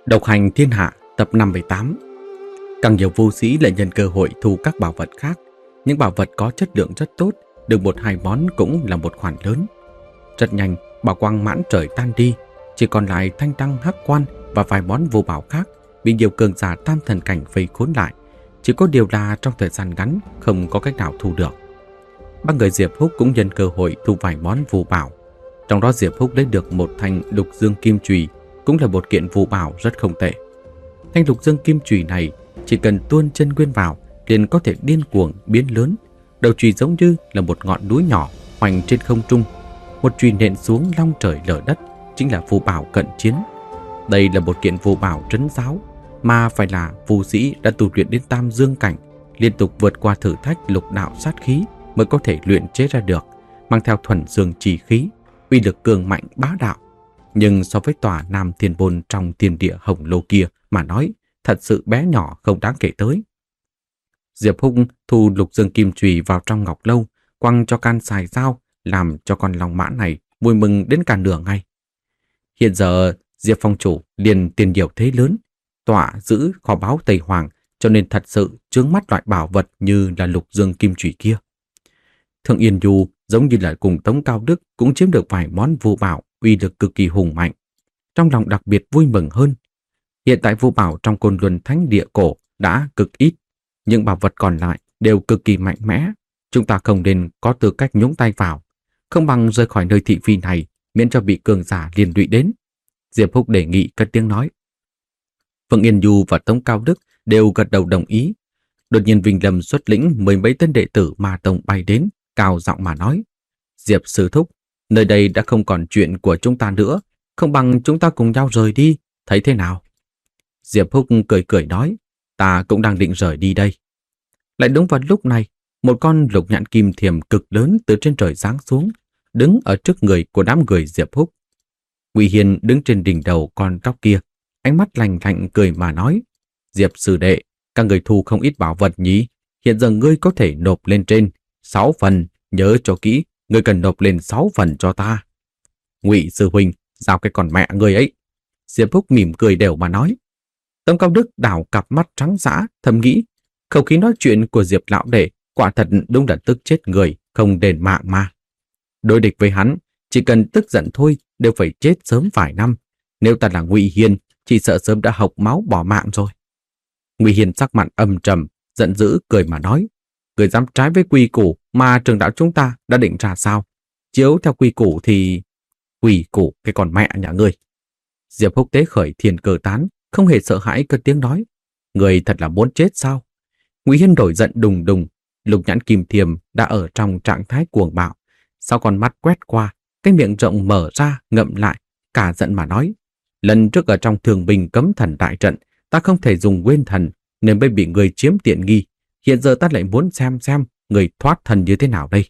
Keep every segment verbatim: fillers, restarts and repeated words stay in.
Độc hành thiên hạ tập năm mươi tám. Càng nhiều vô sĩ lại nhân cơ hội thu các bảo vật khác. Những bảo vật có chất lượng rất tốt, được một hai món cũng là một khoản lớn. Rất nhanh, bảo quang mãn trời tan đi, chỉ còn lại thanh tăng hắc quan và vài món vô bảo khác bị nhiều cường giả tam thần cảnh vây khốn lại. Chỉ có điều là trong thời gian ngắn không có cách nào thu được. Ba người Diệp Húc cũng nhân cơ hội thu vài món vô bảo. Trong đó Diệp Húc lấy được một thanh lục dương kim chùy, cũng là một kiện vô bảo rất không tệ. Thanh lục dương kim chùy này chỉ cần tuôn chân nguyên vào liền có thể điên cuồng biến lớn. Đầu chùy giống như là một ngọn núi nhỏ hoành trên không trung, một chùy nện xuống long trời lở đất, chính là vô bảo cận chiến. Đây là một kiện vô bảo trấn giáo, mà phải là vô sĩ đã tu luyện đến tam dương cảnh, liên tục vượt qua thử thách lục đạo sát khí mới có thể luyện chế ra được, mang theo thuần dương chi khí, uy lực cường mạnh bá đạo. Nhưng so với tòa Nam Thiên Bôn trong thiên địa hồng lô kia mà nói, thật sự bé nhỏ không đáng kể tới. Diệp Húc thu lục dương kim chùy vào trong ngọc lâu, quăng cho can xài dao, làm cho con long mã này vui mừng đến cả nửa ngày. Hiện giờ Diệp Phong chủ liền tiền điều thế lớn, tọa giữ kho báu Tây Hoàng, cho nên thật sự chướng mắt loại bảo vật như là lục dương kim chùy kia. Thượng Yên Du giống như là cùng Tống Cao Đức cũng chiếm được vài món vô bảo uy lực cực kỳ hùng mạnh. Trong lòng đặc biệt vui mừng hơn. Hiện tại vô bảo trong Côn Luân Thánh Địa cổ đã cực ít, những bảo vật còn lại đều cực kỳ mạnh mẽ. Chúng ta không nên có tư cách nhúng tay vào, không bằng rời khỏi nơi thị phi này, miễn cho bị cường giả liên lụy đến. Diệp Húc đề nghị cất tiếng nói. Phượng Yên Du và Tống Cao Đức đều gật đầu đồng ý. Đột nhiên Vinh Lâm xuất lĩnh mười mấy tên đệ tử Ma Tông bay đến, cao giọng mà nói: Diệp sư thúc, nơi đây đã không còn chuyện của chúng ta nữa, không bằng chúng ta cùng nhau rời đi, thấy thế nào? Diệp Húc cười cười nói: Ta cũng đang định rời đi đây. Lại đúng vào lúc này, một con lục nhãn kim thiềm cực lớn từ trên trời giáng xuống, đứng ở trước người của đám người Diệp Húc. Ngụy Hiền đứng trên đỉnh đầu con cóc kia, ánh mắt lạnh lạnh cười mà nói: Diệp sư đệ, các người thu không ít bảo vật nhỉ? Hiện giờ ngươi có thể nộp lên trên sáu phần, nhớ cho kỹ, ngươi cần nộp lên sáu phần cho ta. Ngụy sư huynh, giao cái con mẹ ngươi ấy. Diệp Húc mỉm cười đều mà nói. Tống Cao Đức đảo cặp mắt trắng dã, thầm nghĩ, khẩu khí nói chuyện của Diệp lão đệ quả thật đúng là tức chết người, không đền mạng mà. Đối địch với hắn, chỉ cần tức giận thôi đều phải chết sớm vài năm. Nếu ta là Ngụy Hiền, chỉ sợ sớm đã hộc máu bỏ mạng rồi. Ngụy Hiền sắc mặt âm trầm, giận dữ cười mà nói: Người dám trái với quy củ mà trường đạo chúng ta đã định ra sao? Chiếu theo quy củ thì... Quy củ cái con mẹ nhà ngươi. Diệp Húc tế khởi thiên cơ tán, không hề sợ hãi cất tiếng nói: Người thật là muốn chết sao? Ngụy Hiên đổi giận đùng đùng, lục nhãn kim thiềm đã ở trong trạng thái cuồng bạo. Sau con mắt quét qua, cái miệng rộng mở ra ngậm lại, cả giận mà nói: Lần trước ở trong Thường Bình cấm thần đại trận, ta không thể dùng nguyên thần nên mới bị người chiếm tiện nghi. Hiện giờ ta lại muốn xem xem người thoát thần như thế nào đây.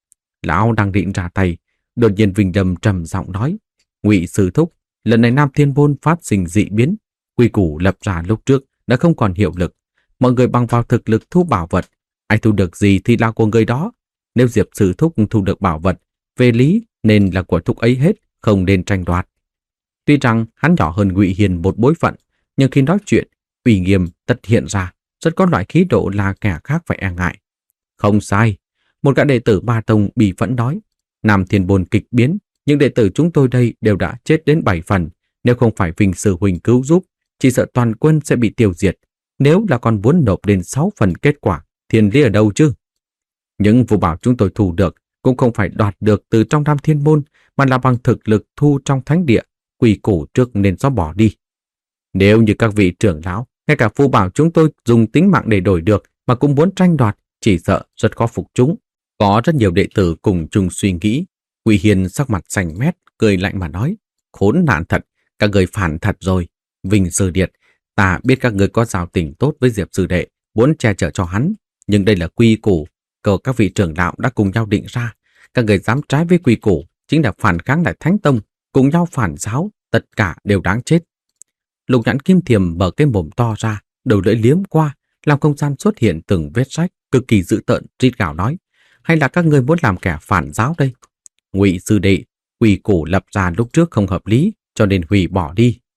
Lão đang định ra tay, đột nhiên Vinh Lâm trầm giọng nói: Ngụy sư thúc, lần này Nam Thiên Bôn phát sinh dị biến, quy củ lập ra lúc trước đã không còn hiệu lực. Mọi người bằng vào thực lực thu bảo vật, ai thu được gì thì là của người đó. Nếu Diệp sư thúc thu được bảo vật, về lý nên là của thúc ấy hết, không nên tranh đoạt. Tuy rằng hắn nhỏ hơn Ngụy Hiền một bối phận, nhưng khi nói chuyện, uy nghiêm tất hiện ra, rất có loại khí độ là kẻ khác phải e ngại. Không sai, một gã đệ tử Ma Tông bỉ phẫn nói: Nam Thiên Bôn kịch biến, những đệ tử chúng tôi đây đều đã chết đến bảy phần. Nếu không phải Vinh sư huynh cứu giúp, chỉ sợ toàn quân sẽ bị tiêu diệt. Nếu là còn muốn nộp đến sáu phần kết quả, thiên lý ở đâu chứ? Những vô bảo chúng tôi thu được cũng không phải đoạt được từ trong Nam Thiên Môn, mà là bằng thực lực thu trong thánh địa. Quy củ trước nên xóa bỏ đi. Nếu như các vị trưởng lão, ngay cả vô bảo chúng tôi dùng tính mạng để đổi được mà cũng muốn tranh đoạt, chỉ sợ rất khó phục chúng. Có rất nhiều đệ tử cùng chung suy nghĩ. Ngụy Hiền sắc mặt xanh mét, cười lạnh mà nói: Khốn nạn thật, các người phản thật rồi. Vinh sư điệt, ta biết các người có giao tình tốt với Diệp sư đệ, muốn che chở cho hắn, nhưng đây là quy củ của các vị trưởng lão đã cùng nhau định ra. Các người dám trái với quy củ chính là phản kháng lại Thánh Tông, cùng nhau phản giáo, tất cả đều đáng chết. Lục nhãn kim thiềm mở cái mồm to ra, đầu lưỡi liếm qua, làm không gian xuất hiện từng vết rách cực kỳ dữ tợn, rít gào nói: Hay là các người muốn làm kẻ phản giáo đây? Ngụy sư đệ, quy củ lập ra lúc trước không hợp lý, cho nên hủy bỏ đi.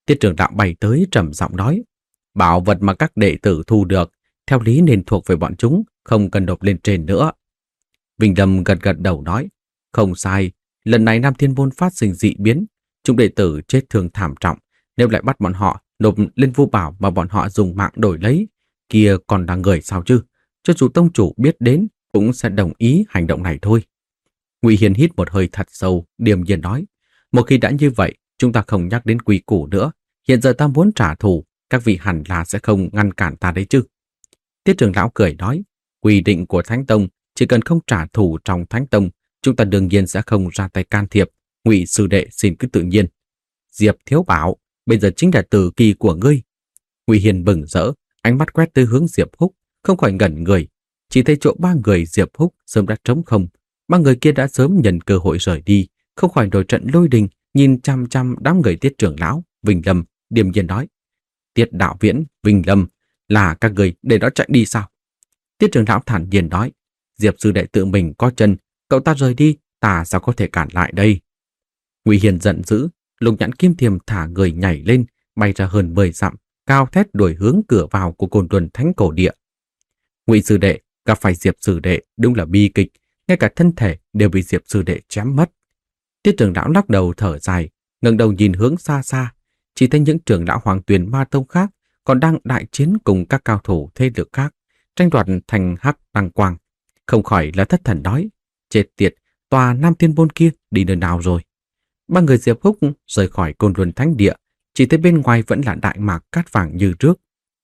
Tiết trưởng lão bay tới trầm giọng nói, bảo vật mà các đệ tử thu được, theo lý nên thuộc về bọn chúng, không cần nộp lên trên nữa. Vinh Lâm gật gật đầu nói, không sai, lần này Nam Thiên Môn phát sinh dị biến, chúng đệ tử chết thương thảm trọng, nếu lại bắt bọn họ nộp lên vu bảo mà bọn họ dùng mạng đổi lấy, kia còn là người sao chứ? Cho dù tông chủ biết đến cũng sẽ đồng ý hành động này thôi. Ngụy Hiền hít một hơi thật sâu, điềm nhiên nói, một khi đã như vậy, chúng ta không nhắc đến quy củ nữa. Hiện giờ ta muốn trả thù, các vị hẳn là sẽ không ngăn cản ta đấy chứ. Tiết trưởng lão cười nói, quy định của Thánh Tông, chỉ cần không trả thù trong Thánh Tông, chúng ta đương nhiên sẽ không ra tay can thiệp. Ngụy sư đệ xin cứ tự nhiên. Diệp Thiếu Bảo, bây giờ chính là tử kỳ của ngươi. Ngụy Hiền bừng rỡ, ánh mắt quét tới hướng Diệp Húc, không khỏi ngẩn người. Chỉ thấy chỗ ba người Diệp Húc sớm đã trống không, ba người kia đã sớm nhận cơ hội rời đi, không khỏi nổi trận lôi đình, nhìn chăm chăm đám người Tiết trưởng lão, Vinh Lâm, điềm nhiên nói, Tiết Đạo Viễn, Vinh Lâm, là các người để nó chạy đi sao? Tiết trưởng lão thản nhiên nói, Diệp sư đệ tự mình có chân, cậu ta rời đi, ta sao có thể cản lại đây? Ngụy Hiền giận dữ, Lục Nhãn Kim Thiềm thả người nhảy lên, bay ra hơn mười dặm, cao thét đuổi hướng cửa vào của Côn Luân Thánh Cổ Địa. Ngụy sư đệ gặp phải Diệp sư đệ đúng là bi kịch, ngay cả thân thể đều bị Diệp sư đệ chém mất. Tiết trưởng lão lắc đầu thở dài, ngẩng đầu nhìn hướng xa xa, chỉ thấy những trưởng lão Hoàng Tuyền Ma Tông khác còn đang đại chiến cùng các cao thủ thế lực khác, tranh đoạt thành hắc đăng quang, không khỏi là thất thần nói, chết tiệt, tòa Nam Thiên Môn kia đi nơi nào rồi? Ba người Diệp Húc rời khỏi Côn Luân Thánh Địa, chỉ thấy bên ngoài vẫn là đại mạc cát vàng như trước.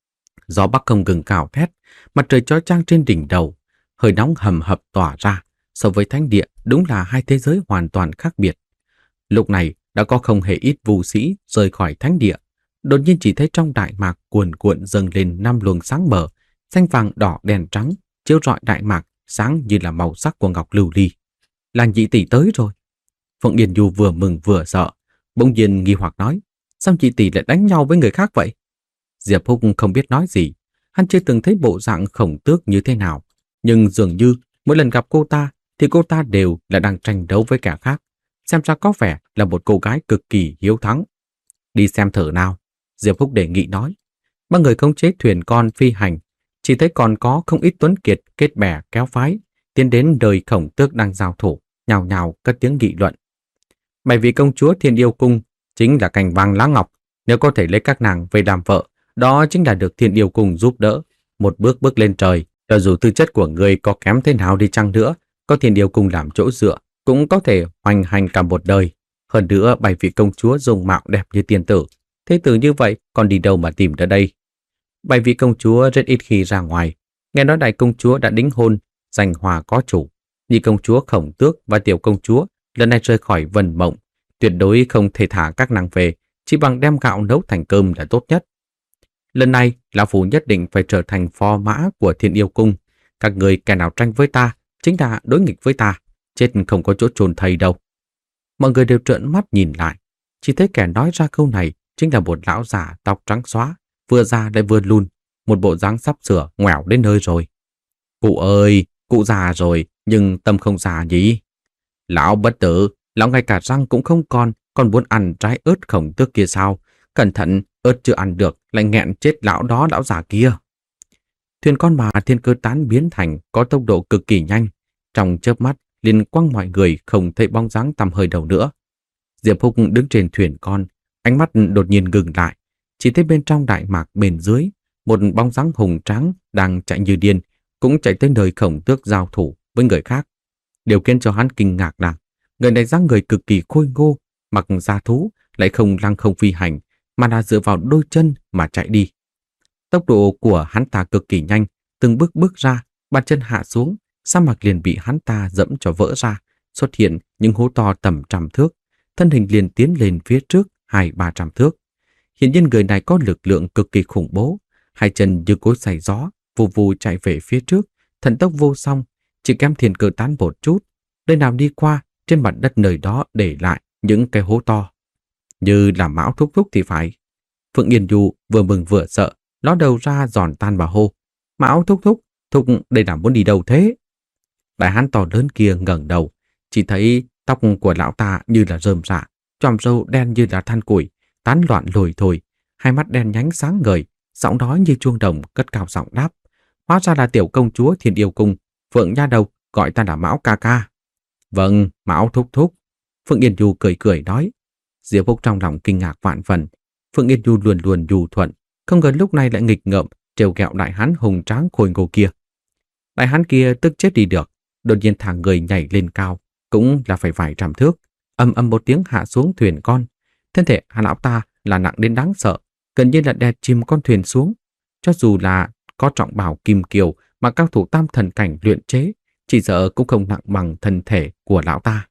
Gió bắc không ngừng cào thét, mặt trời chói chang trên đỉnh đầu, hơi nóng hầm hập tỏa ra, so với Thánh Địa đúng là hai thế giới hoàn toàn khác biệt. Lúc này đã có không hề ít vũ sĩ rời khỏi Thánh Địa, đột nhiên chỉ thấy trong đại mạc cuồn cuộn dâng lên năm luồng sáng mờ, xanh vàng đỏ đen trắng, chiếu rọi đại mạc sáng như là màu sắc của ngọc lưu ly. Là Nhị tỷ tới rồi. Phượng Yên Du vừa mừng vừa sợ, bỗng nhiên nghi hoặc nói, sao Nhị tỷ lại đánh nhau với người khác vậy? Diệp Húc không biết nói gì, hắn chưa từng thấy bộ dạng khổng tước như thế nào, nhưng dường như mỗi lần gặp cô ta thì cô ta đều là đang tranh đấu với kẻ khác, xem ra có vẻ là một cô gái cực kỳ hiếu thắng. Đi xem thử nào, Diệp Húc đề nghị nói. Ba người khống chế thuyền con phi hành, chỉ thấy còn có không ít tuấn kiệt kết bè kéo phái, tiến đến đời khổng tước đang giao thủ, nhào nhào cất tiếng nghị luận. Bảy vị công chúa Thiên Yêu Cung chính là cành vàng lá ngọc, nếu có thể lấy các nàng về làm vợ, đó chính là được Thiên Yêu Cung giúp đỡ, một bước bước lên trời. Cho dù tư chất của người có kém thế nào đi chăng nữa, có Thiên Yêu Cung làm chỗ dựa, cũng có thể hoành hành cả một đời. Hơn nữa, bảy vị công chúa dùng mạo đẹp như tiên tử, thế tử như vậy còn đi đâu mà tìm tới đây? Bảy vị công chúa rất ít khi ra ngoài, nghe nói đại công chúa đã đính hôn, giành hòa có chủ. Nhị công chúa Khổng Tước và tiểu công chúa lần này rời khỏi Vân Mộng, tuyệt đối không thể thả các nàng về, chỉ bằng đem gạo nấu thành cơm là tốt nhất. Lần này, lão phu nhất định phải trở thành phò mã của Thiên Yêu Cung. Các người kẻ nào tranh với ta, chính là đối nghịch với ta, chết không có chỗ chôn thây đâu. Mọi người đều trợn mắt nhìn lại, chỉ thấy kẻ nói ra câu này chính là một lão già tóc trắng xóa, vừa già lại vừa lùn, một bộ dáng sắp sửa ngoẻo đến nơi rồi. Cụ ơi, cụ già rồi, nhưng tâm không già nhỉ? Lão bất tử, lão ngay cả răng cũng không còn, còn muốn ăn trái ớt Khổng Tước kia sao? Cẩn thận, ớt chưa ăn được, lại nghẹn chết lão đó lão già kia. Thuyền con mà Thiên Cơ Tán biến thành có tốc độ cực kỳ nhanh, trong chớp mắt liền quăng mọi người không thấy bóng dáng tăm hơi đâu nữa. Diệp Húc đứng trên thuyền con, ánh mắt đột nhiên ngừng lại, chỉ thấy bên trong đại mạc bên dưới, một bóng dáng hùng tráng đang chạy như điên, cũng chạy tới nơi Khổng Tước giao thủ với người khác. Điều khiến cho hắn kinh ngạc là người này dáng người cực kỳ khôi ngô, mặc da thú, lại không lăng không phi hành, mà là dựa vào đôi chân mà chạy đi. Tốc độ của hắn ta cực kỳ nhanh, từng bước bước ra, bàn chân hạ xuống, sa mạc liền bị hắn ta dẫm cho vỡ ra, xuất hiện những hố to tầm trăm thước, thân hình liền tiến lên phía trước hai ba trăm thước. Hiển nhiên người này có lực lượng cực kỳ khủng bố, hai chân như cối xay gió, vù vù chạy về phía trước, thần tốc vô song, chỉ kém Thiên Cơ Tán một chút, nơi nào đi qua, trên mặt đất nơi đó để lại những cái hố to. Như là Mão thúc thúc thì phải. Phượng Yên Du vừa mừng vừa sợ, ló đầu ra giòn tan bà hô. Mão thúc thúc, thúc đây là muốn đi đâu thế? Đại hán to lớn kia ngẩng đầu, chỉ thấy tóc của lão ta như là rơm rạ, chòm râu đen như là than củi, tán loạn lồi thổi, hai mắt đen nhánh sáng ngời, giọng nói như chuông đồng cất cao giọng đáp. Hóa ra là tiểu công chúa Thiên Yêu Cung, Phượng nha đầu, gọi ta là Mão ca ca. Vâng, Mão thúc thúc. Phượng Yên Du cười cười nói. Diệp Húc trong lòng kinh ngạc vạn phần. Phượng Yên Du luôn luôn nhu thuận, không ngờ lúc này lại nghịch ngợm, trêu ghẹo đại hán hùng tráng khôi ngô kia. Đại hán kia tức chết đi được, đột nhiên thả người nhảy lên cao, cũng là phải vài trăm thước, ầm ầm một tiếng hạ xuống thuyền con. Thân thể Hà lão ta là nặng đến đáng sợ, gần như là đè chìm con thuyền xuống. Cho dù là có trọng bảo kim kiều mà cao thủ tam thần cảnh luyện chế, chỉ sợ cũng không nặng bằng thân thể của lão ta.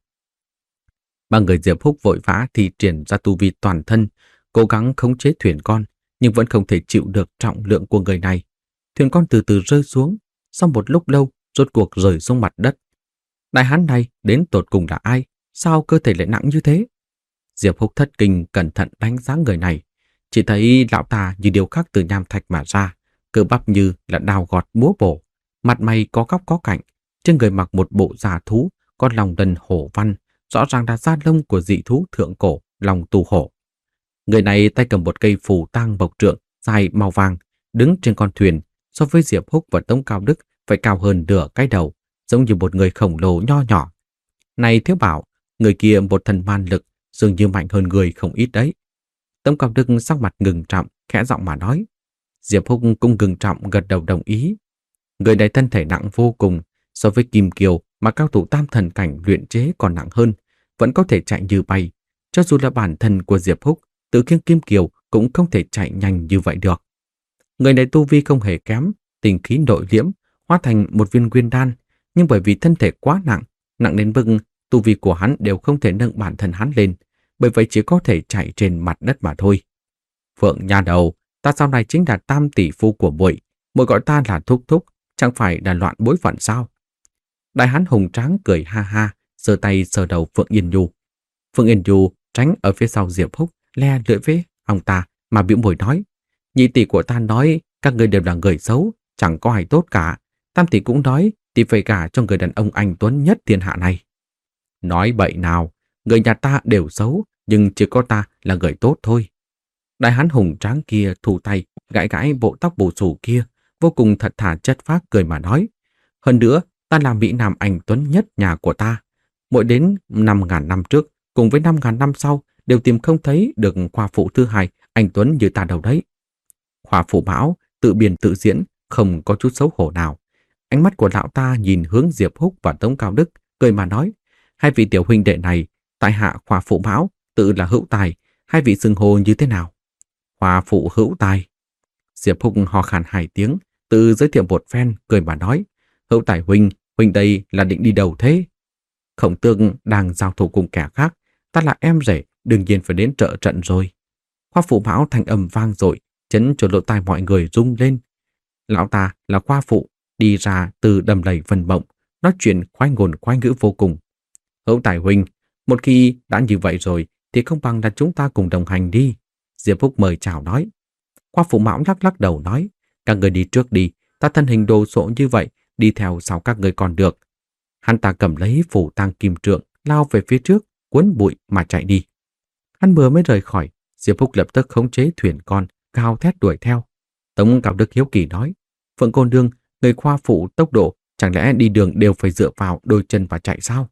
Ba người Diệp Húc vội vã thì triển ra tu vi toàn thân, cố gắng khống chế thuyền con, nhưng vẫn không thể chịu được trọng lượng của người này. Thuyền con từ từ rơi xuống, sau một lúc lâu rốt cuộc rơi xuống mặt đất. Đại hán này đến tột cùng là ai? Sao cơ thể lại nặng như thế? Diệp Húc thất kinh cẩn thận đánh giá người này, chỉ thấy lão ta như điều khắc từ nham thạch mà ra, cơ bắp như là đào gọt múa bổ, mặt mày có góc có cạnh, trên người mặc một bộ da thú có lòng đần hổ văn, rõ ràng là da lông của dị thú thượng cổ lòng tù hổ. Người này tay cầm một cây phù tang bộc trượng dài màu vàng, đứng trên con thuyền, so với Diệp Húc và Tống Cao Đức phải cao hơn nửa cái đầu, giống như một người khổng lồ nho nhỏ. Này Thiếu Bảo, người kia một thần man lực, dường như mạnh hơn người không ít đấy. Tống Cao Đức sắc mặt ngừng trọng, khẽ giọng mà nói. Diệp Húc cũng ngừng trọng gật đầu đồng ý. Người này thân thể nặng vô cùng, so với kim kiều mà cao thủ tam thần cảnh luyện chế còn nặng hơn, vẫn có thể chạy như bay. Cho dù là bản thân của Diệp Húc, tự khiêng kim kiều cũng không thể chạy nhanh như vậy được. Người này tu vi không hề kém, tinh khí nội liễm, hóa thành một viên nguyên đan, nhưng bởi vì thân thể quá nặng, nặng đến mức tu vi của hắn đều không thể nâng bản thân hắn lên, bởi vậy chỉ có thể chạy trên mặt đất mà thôi. Phượng nha đầu, ta sau này chính là tam tỷ phu của muội, muội gọi ta là thúc thúc, chẳng phải là loạn bối phận sao? Đại hán hùng tráng cười ha ha, giơ tay sờ đầu Phượng Yên Du. Phượng Yên Du tránh ở phía sau Diệp Húc, le lưỡi với ông ta mà bĩu môi nói: nhị tỷ của ta nói các người đều là người xấu, chẳng có ai tốt cả. Tam tỷ cũng nói tỷ phải gả cho người đàn ông anh tuấn nhất thiên hạ này. Nói bậy nào, người nhà ta đều xấu, nhưng chỉ có ta là người tốt thôi. Đại hán hùng tráng kia thủ tay gãi gãi bộ tóc bù xù kia, vô cùng thật thà chất phác cười mà nói: hơn nữa, ta là mỹ nam anh tuấn nhất nhà của ta. Mỗi đến năm ngàn năm trước, cùng với năm ngàn năm sau, đều tìm không thấy được khoa phụ thứ hai anh tuấn như ta đâu đấy. Khoa phụ Mão tự biên tự diễn, không có chút xấu hổ nào. Ánh mắt của lão ta nhìn hướng Diệp Húc và Tống Cao Đức, cười mà nói: hai vị tiểu huynh đệ này, tại hạ khoa phụ Mão, tự là hữu tài, hai vị xưng hô như thế nào? Khoa phụ hữu tài. Diệp Húc hò khàn hai tiếng, tự giới thiệu một phen, cười mà nói: hữu tài huynh, huynh đây là định đi đâu thế? Khổng Tương đang giao thủ cùng kẻ khác, ta là em rể, đương nhiên phải đến trợ trận rồi. Khoa phụ Mão thanh âm vang dội, chấn cho lỗ tai mọi người rung lên. Lão ta là khoa phụ, đi ra từ đầm lầy vân mộng, nói chuyện khoái ngôn khoái ngữ vô cùng. Hữu tài huynh, một khi đã như vậy rồi thì không bằng là chúng ta cùng đồng hành đi. Diệp Húc mời chào nói. Khoa phụ Mão lắc lắc đầu nói: các người đi trước đi, ta thân hình đồ sộ như vậy, đi theo sau các người còn được. Hắn ta cầm lấy phủ tang kim trượng, lao về phía trước, cuốn bụi mà chạy đi. Hắn vừa mới rời khỏi, Diệp Húc lập tức khống chế thuyền con, gào thét đuổi theo. Tống Cao Đức hiếu kỳ nói: Phượng cô nương, người khoa phụ tốc độ, chẳng lẽ đi đường đều phải dựa vào đôi chân và chạy sao?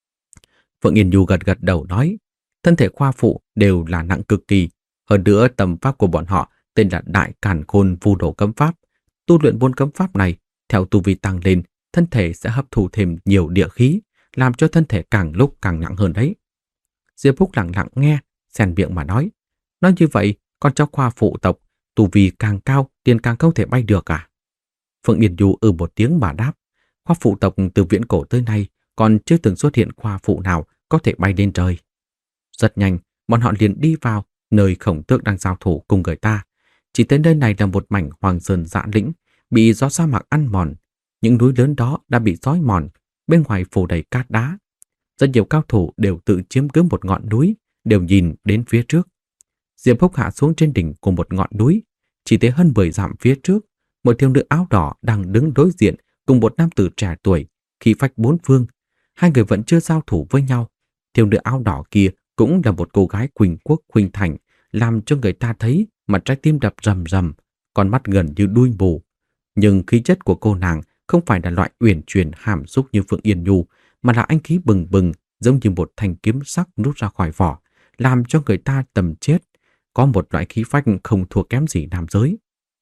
Phượng Yên Du gật gật đầu nói: thân thể khoa phụ đều là nặng cực kỳ, hơn nữa tầm pháp của bọn họ tên là Đại Càn Khôn Vu Đồ Cấm Pháp. Tu luyện môn cấm pháp này, theo tu vi tăng lên, thân thể sẽ hấp thụ thêm nhiều địa khí, làm cho thân thể càng lúc càng nặng hơn đấy. Diệp Húc lặng lặng nghe, xen miệng mà nói: nói như vậy, con cháu khoa phụ tộc, tu vi càng cao, tiền càng không thể bay được à? Phượng Yên Du ừ một tiếng mà đáp: khoa phụ tộc từ viễn cổ tới nay, còn chưa từng xuất hiện khoa phụ nào có thể bay lên trời. Rất nhanh, bọn họ liền đi vào nơi Khổng Tước đang giao thủ cùng người ta. Chỉ tới nơi này là một mảnh hoàng sơn dã lĩnh, bị gió sa mạc ăn mòn. Những núi lớn đó đã bị xói mòn, bên ngoài phủ đầy cát đá. Rất nhiều cao thủ đều tự chiếm cứ một ngọn núi, đều nhìn đến phía trước. Diệp Húc hạ xuống trên đỉnh của một ngọn núi, chỉ thấy hơn mười dặm phía trước, một thiếu nữ áo đỏ đang đứng đối diện cùng một nam tử trẻ tuổi, khí phách bốn phương. Hai người vẫn chưa giao thủ với nhau. Thiếu nữ áo đỏ kia cũng là một cô gái khuynh quốc khuynh thành, làm cho người ta thấy mà trái tim đập rầm rầm, con mắt gần như đuôi mù. Nhưng khí chất của cô nàng không phải là loại uyển chuyển hàm xúc như Phượng Yên Nhu, mà là anh khí bừng bừng, giống như một thanh kiếm sắc rút ra khỏi vỏ, làm cho người ta tầm chết. Có một loại khí phách không thua kém gì nam giới.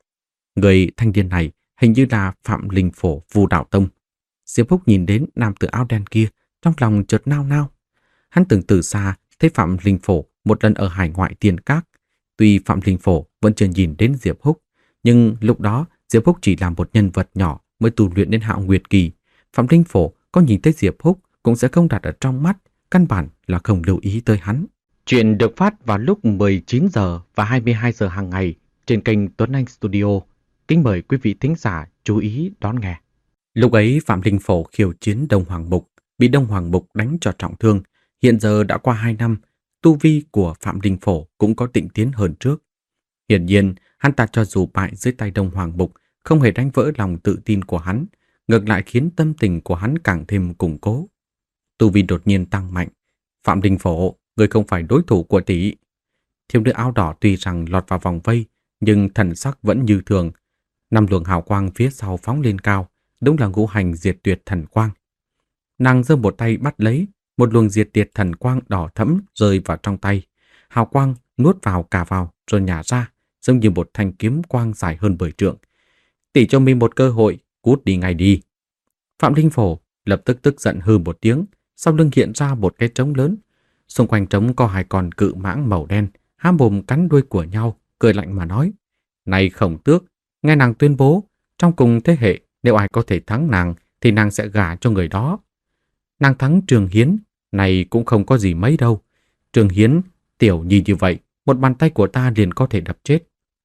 Người thanh niên này hình như là Phạm Linh Phổ Vu Đạo Tông. Diệp Húc nhìn đến nam tử áo đen kia, trong lòng chợt nao nao. Hắn từng từ xa thấy Phạm Linh Phổ một lần ở hải ngoại Tiên Các. Tuy Phạm Linh Phổ vẫn chưa nhìn đến Diệp Húc, nhưng lúc đó Diệp Húc chỉ là một nhân vật nhỏ mới tu luyện đến Hạo Nguyệt Kỳ. Phạm Linh Phổ có nhìn thấy Diệp Húc cũng sẽ không đặt ở trong mắt, căn bản là không lưu ý tới hắn. Chuyện được phát vào lúc mười chín giờ và hai mươi hai giờ hàng ngày trên kênh Tuấn Anh Studio. Kính mời quý vị thính giả chú ý đón nghe. Lúc ấy Phạm Linh Phổ khiêu chiến Đông Hoàng Mục, bị Đông Hoàng Mục đánh cho trọng thương. Hiện giờ đã qua hai năm, tu vi của Phạm Linh Phổ cũng có tịnh tiến hơn trước. Hiển nhiên, hắn ta cho dù bại dưới tay Đông Hoàng Mục, không hề đánh vỡ lòng tự tin của hắn, ngược lại khiến tâm tình của hắn càng thêm củng cố. Tu vi đột nhiên tăng mạnh. Phạm Linh Phổ, người không phải đối thủ của tỷ. Thiếu nữ áo đỏ tuy rằng lọt vào vòng vây, nhưng thần sắc vẫn như thường. Năm luồng hào quang phía sau phóng lên cao, đúng là ngũ hành diệt tuyệt thần quang. Nàng giơ một tay bắt lấy, một luồng diệt tuyệt thần quang đỏ thẫm rơi vào trong tay. Hào quang nuốt vào cả vào rồi nhả ra, giống như một thanh kiếm quang dài hơn mười trượng. Tỷ cho mình một cơ hội, cút đi ngay đi. Phạm Linh Phổ lập tức tức giận hừ một tiếng, sau lưng hiện ra một cái trống lớn. Xung quanh trống có hai con cự mãng màu đen, há mồm cắn đuôi của nhau, cười lạnh mà nói: "Này Khổng Tước, nghe nàng tuyên bố, trong cùng thế hệ, nếu ai có thể thắng nàng, thì nàng sẽ gả cho người đó. Nàng thắng Trường Hiến, này cũng không có gì mấy đâu. Trường Hiến, tiểu nhi như vậy, một bàn tay của ta liền có thể đập chết.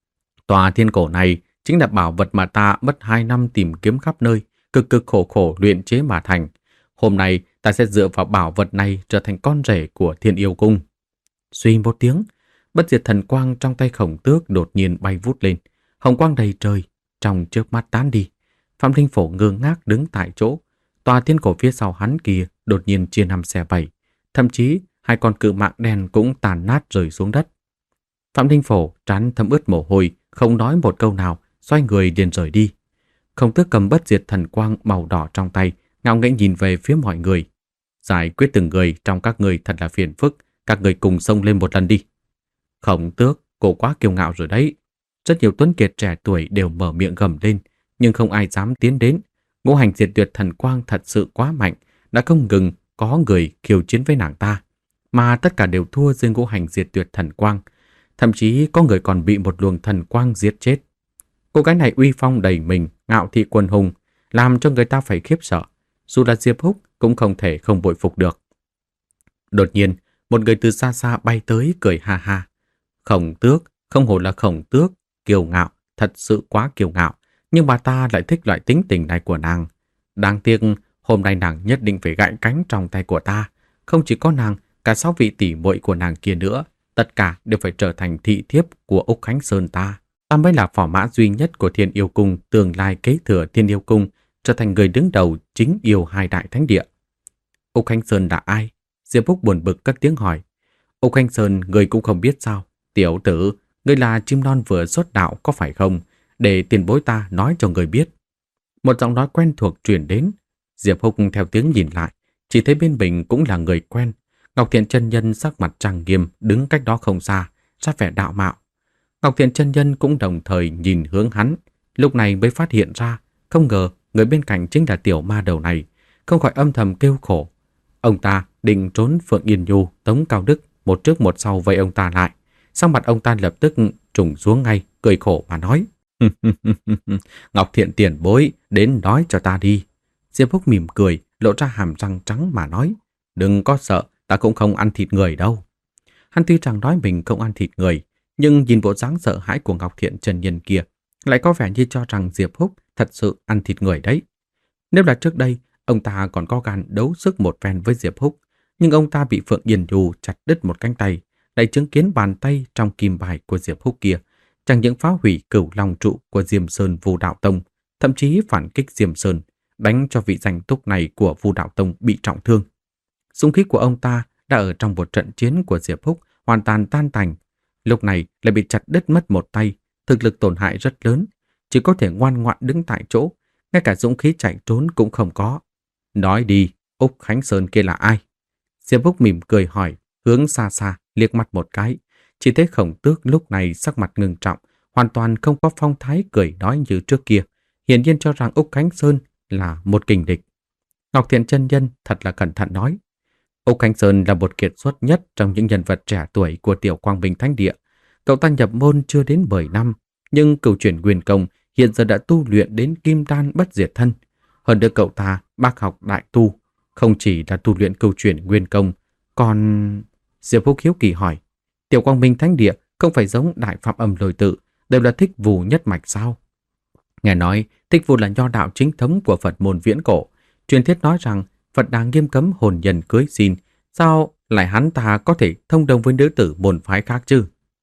Tòa thiên cổ này chính là bảo vật mà ta mất hai năm tìm kiếm khắp nơi, cực cực khổ khổ luyện chế mà thành. Hôm nay ta sẽ dựa vào bảo vật này trở thành con rể của Thiên Yêu Cung." Suy một tiếng, bất diệt thần quang trong tay Khổng Tước đột nhiên bay vút lên, hồng quang đầy trời, trong chớp mắt tán đi. Phạm Linh Phổ ngơ ngác đứng tại chỗ, tòa thiên cổ phía sau hắn kia đột nhiên chia năm xẻ bảy, thậm chí hai con cự mạng đen cũng tàn nát rơi xuống đất. Phạm Linh Phổ trán thấm ướt mồ hôi, không nói một câu nào, xoay người liền rời đi. Khổng Tước cầm bất diệt thần quang màu đỏ trong tay, ngạo nghễ nhìn về phía mọi người. "Giải quyết từng người trong các người thật là phiền phức, các người cùng xông lên một lần đi." "Khổng Tước, cô quá kiêu ngạo rồi đấy." Rất nhiều tuấn kiệt trẻ tuổi đều mở miệng gầm lên, nhưng không ai dám tiến đến. Ngũ hành diệt tuyệt thần quang thật sự quá mạnh, đã không ngừng có người khiêu chiến với nàng ta, mà tất cả đều thua dưới ngũ hành diệt tuyệt thần quang. Thậm chí có người còn bị một luồng thần quang giết chết. Cô gái này uy phong đầy mình, ngạo thị quân hùng, làm cho người ta phải khiếp sợ. Dù là Diệp Húc cũng không thể không bội phục được. Đột nhiên, một người từ xa xa bay tới cười ha ha. "Khổng Tước, không hổ là Khổng Tước, kiêu ngạo, thật sự quá kiêu ngạo. Nhưng bà ta lại thích loại tính tình này của nàng. Đáng tiếc, hôm nay nàng nhất định phải gãy cánh trong tay của ta. Không chỉ có nàng, cả sáu vị tỷ muội của nàng kia nữa, tất cả đều phải trở thành thị thiếp của Úc Khánh Sơn ta. Ta mới là phò mã duy nhất của Thiên Yêu Cung, tương lai kế thừa Thiên Yêu Cung, trở thành người đứng đầu chính yêu hai đại thánh địa." "Úc Khánh Sơn là ai?" Diệp Húc buồn bực cất tiếng hỏi. "Úc Khánh Sơn người cũng không biết sao? Tiểu tử, ngươi là chim non vừa xuất đạo có phải không? Để tiền bối ta nói cho người biết." Một giọng nói quen thuộc truyền đến. Diệp Húc theo tiếng nhìn lại, chỉ thấy bên mình cũng là người quen. Ngọc Thiện chân nhân sắc mặt trang nghiêm đứng cách đó không xa, ra vẻ đạo mạo. Ngọc Thiện chân nhân cũng đồng thời nhìn hướng hắn, lúc này mới phát hiện ra, không ngờ người bên cạnh chính là tiểu ma đầu này, không khỏi âm thầm kêu khổ. Ông ta định trốn Phượng Yên Nhu, Tống Cao Đức một trước một sau vây ông ta lại. Sắc mặt ông ta lập tức trùng xuống ngay, cười khổ mà nói: "Ngọc Thiện tiền bối, đến nói cho ta đi." Diệp Húc mỉm cười, lộ ra hàm răng trắng mà nói: "Đừng có sợ, ta cũng không ăn thịt người đâu." Hắn tuy rằng nói mình không ăn thịt người, nhưng nhìn bộ dáng sợ hãi của Ngọc Thiện chân nhân kia, lại có vẻ như cho rằng Diệp Húc thật sự ăn thịt người đấy. Nếu là trước đây, ông ta còn có gan đấu sức một phen với Diệp Húc, nhưng ông ta bị Phượng Yên Nhu chặt đứt một cánh tay, lại chứng kiến bàn tay trong kim bài của Diệp Húc kia chẳng những phá hủy Cửu Long trụ của Diêm Sơn Vu Đạo Tông, thậm chí phản kích Diêm Sơn, đánh cho vị danh túc này của Vu Đạo Tông bị trọng thương. Dũng khí của ông ta đã ở trong một trận chiến của Diệp Húc hoàn toàn tan tành. Lúc này lại bị chặt đứt mất một tay, thực lực tổn hại rất lớn, chỉ có thể ngoan ngoãn đứng tại chỗ, ngay cả dũng khí chạy trốn cũng không có. Nói đi, Úc Khánh Sơn kia là ai? Diệp Húc mỉm cười hỏi, hướng xa xa, liếc mắt một cái. Chỉ thấy Khổng Tước lúc này sắc mặt ngưng trọng, hoàn toàn không có phong thái cười nói như trước kia, hiển nhiên cho rằng Úc Khánh Sơn là một kình địch. Ngọc Thiện chân nhân thật là cẩn thận nói, Úc Khánh Sơn là một kiệt xuất nhất trong những nhân vật trẻ tuổi của Tiểu Quang Minh Thánh Địa. Cậu ta nhập môn chưa đến mười năm, nhưng cửu chuyển nguyên công hiện giờ đã tu luyện đến kim đan bất diệt thân. Hơn nữa cậu ta bác học đại tu, không chỉ là tu luyện cửu chuyển nguyên công, còn... Diệp Húc hiếu kỳ hỏi, Tiểu Quang Minh Thánh Địa không phải giống Đại Phạm Âm Lôi Tự, đều là thích vù nhất mạch sao? Nghe nói thích vù là nho đạo chính thống của Phật môn viễn cổ. Truyền thuyết nói rằng Phật đang nghiêm cấm hồn nhân cưới xin, sao lại hắn ta có thể thông đồng với nữ tử môn phái khác chứ?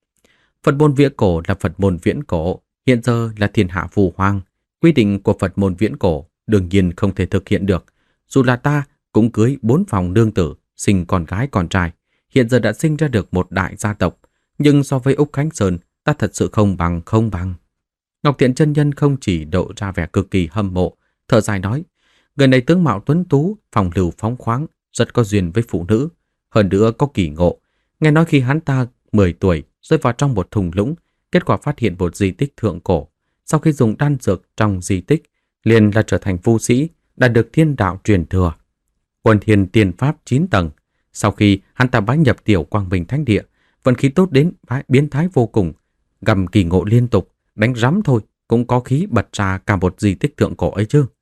Phật môn viễn cổ là Phật môn viễn cổ, hiện giờ là thiên hạ phù hoang. Quy định của Phật môn viễn cổ đương nhiên không thể thực hiện được. Dù là ta cũng cưới bốn phòng nương tử, sinh con gái con trai, hiện giờ đã sinh ra được một đại gia tộc, nhưng so với Úc Khánh Sơn, ta thật sự không bằng không bằng. Ngọc Thiện chân nhân không chỉ độ ra vẻ cực kỳ hâm mộ, thở dài nói, người này tướng mạo tuấn tú, phong lưu phóng khoáng, rất có duyên với phụ nữ, hơn nữa có kỳ ngộ. Nghe nói khi hắn ta mười tuổi rơi vào trong một thung lũng, kết quả phát hiện một di tích thượng cổ. Sau khi dùng đan dược trong di tích, liền là trở thành vu sĩ, đã được thiên đạo truyền thừa. Quân thiên tiên pháp chín tầng. Sau khi hắn ta bái nhập Tiểu Quang Minh Thánh Địa, vận khí tốt đến biến thái vô cùng, gầm kỳ ngộ liên tục, đánh rắm thôi cũng có khí bật ra cả một di tích thượng cổ ấy chứ.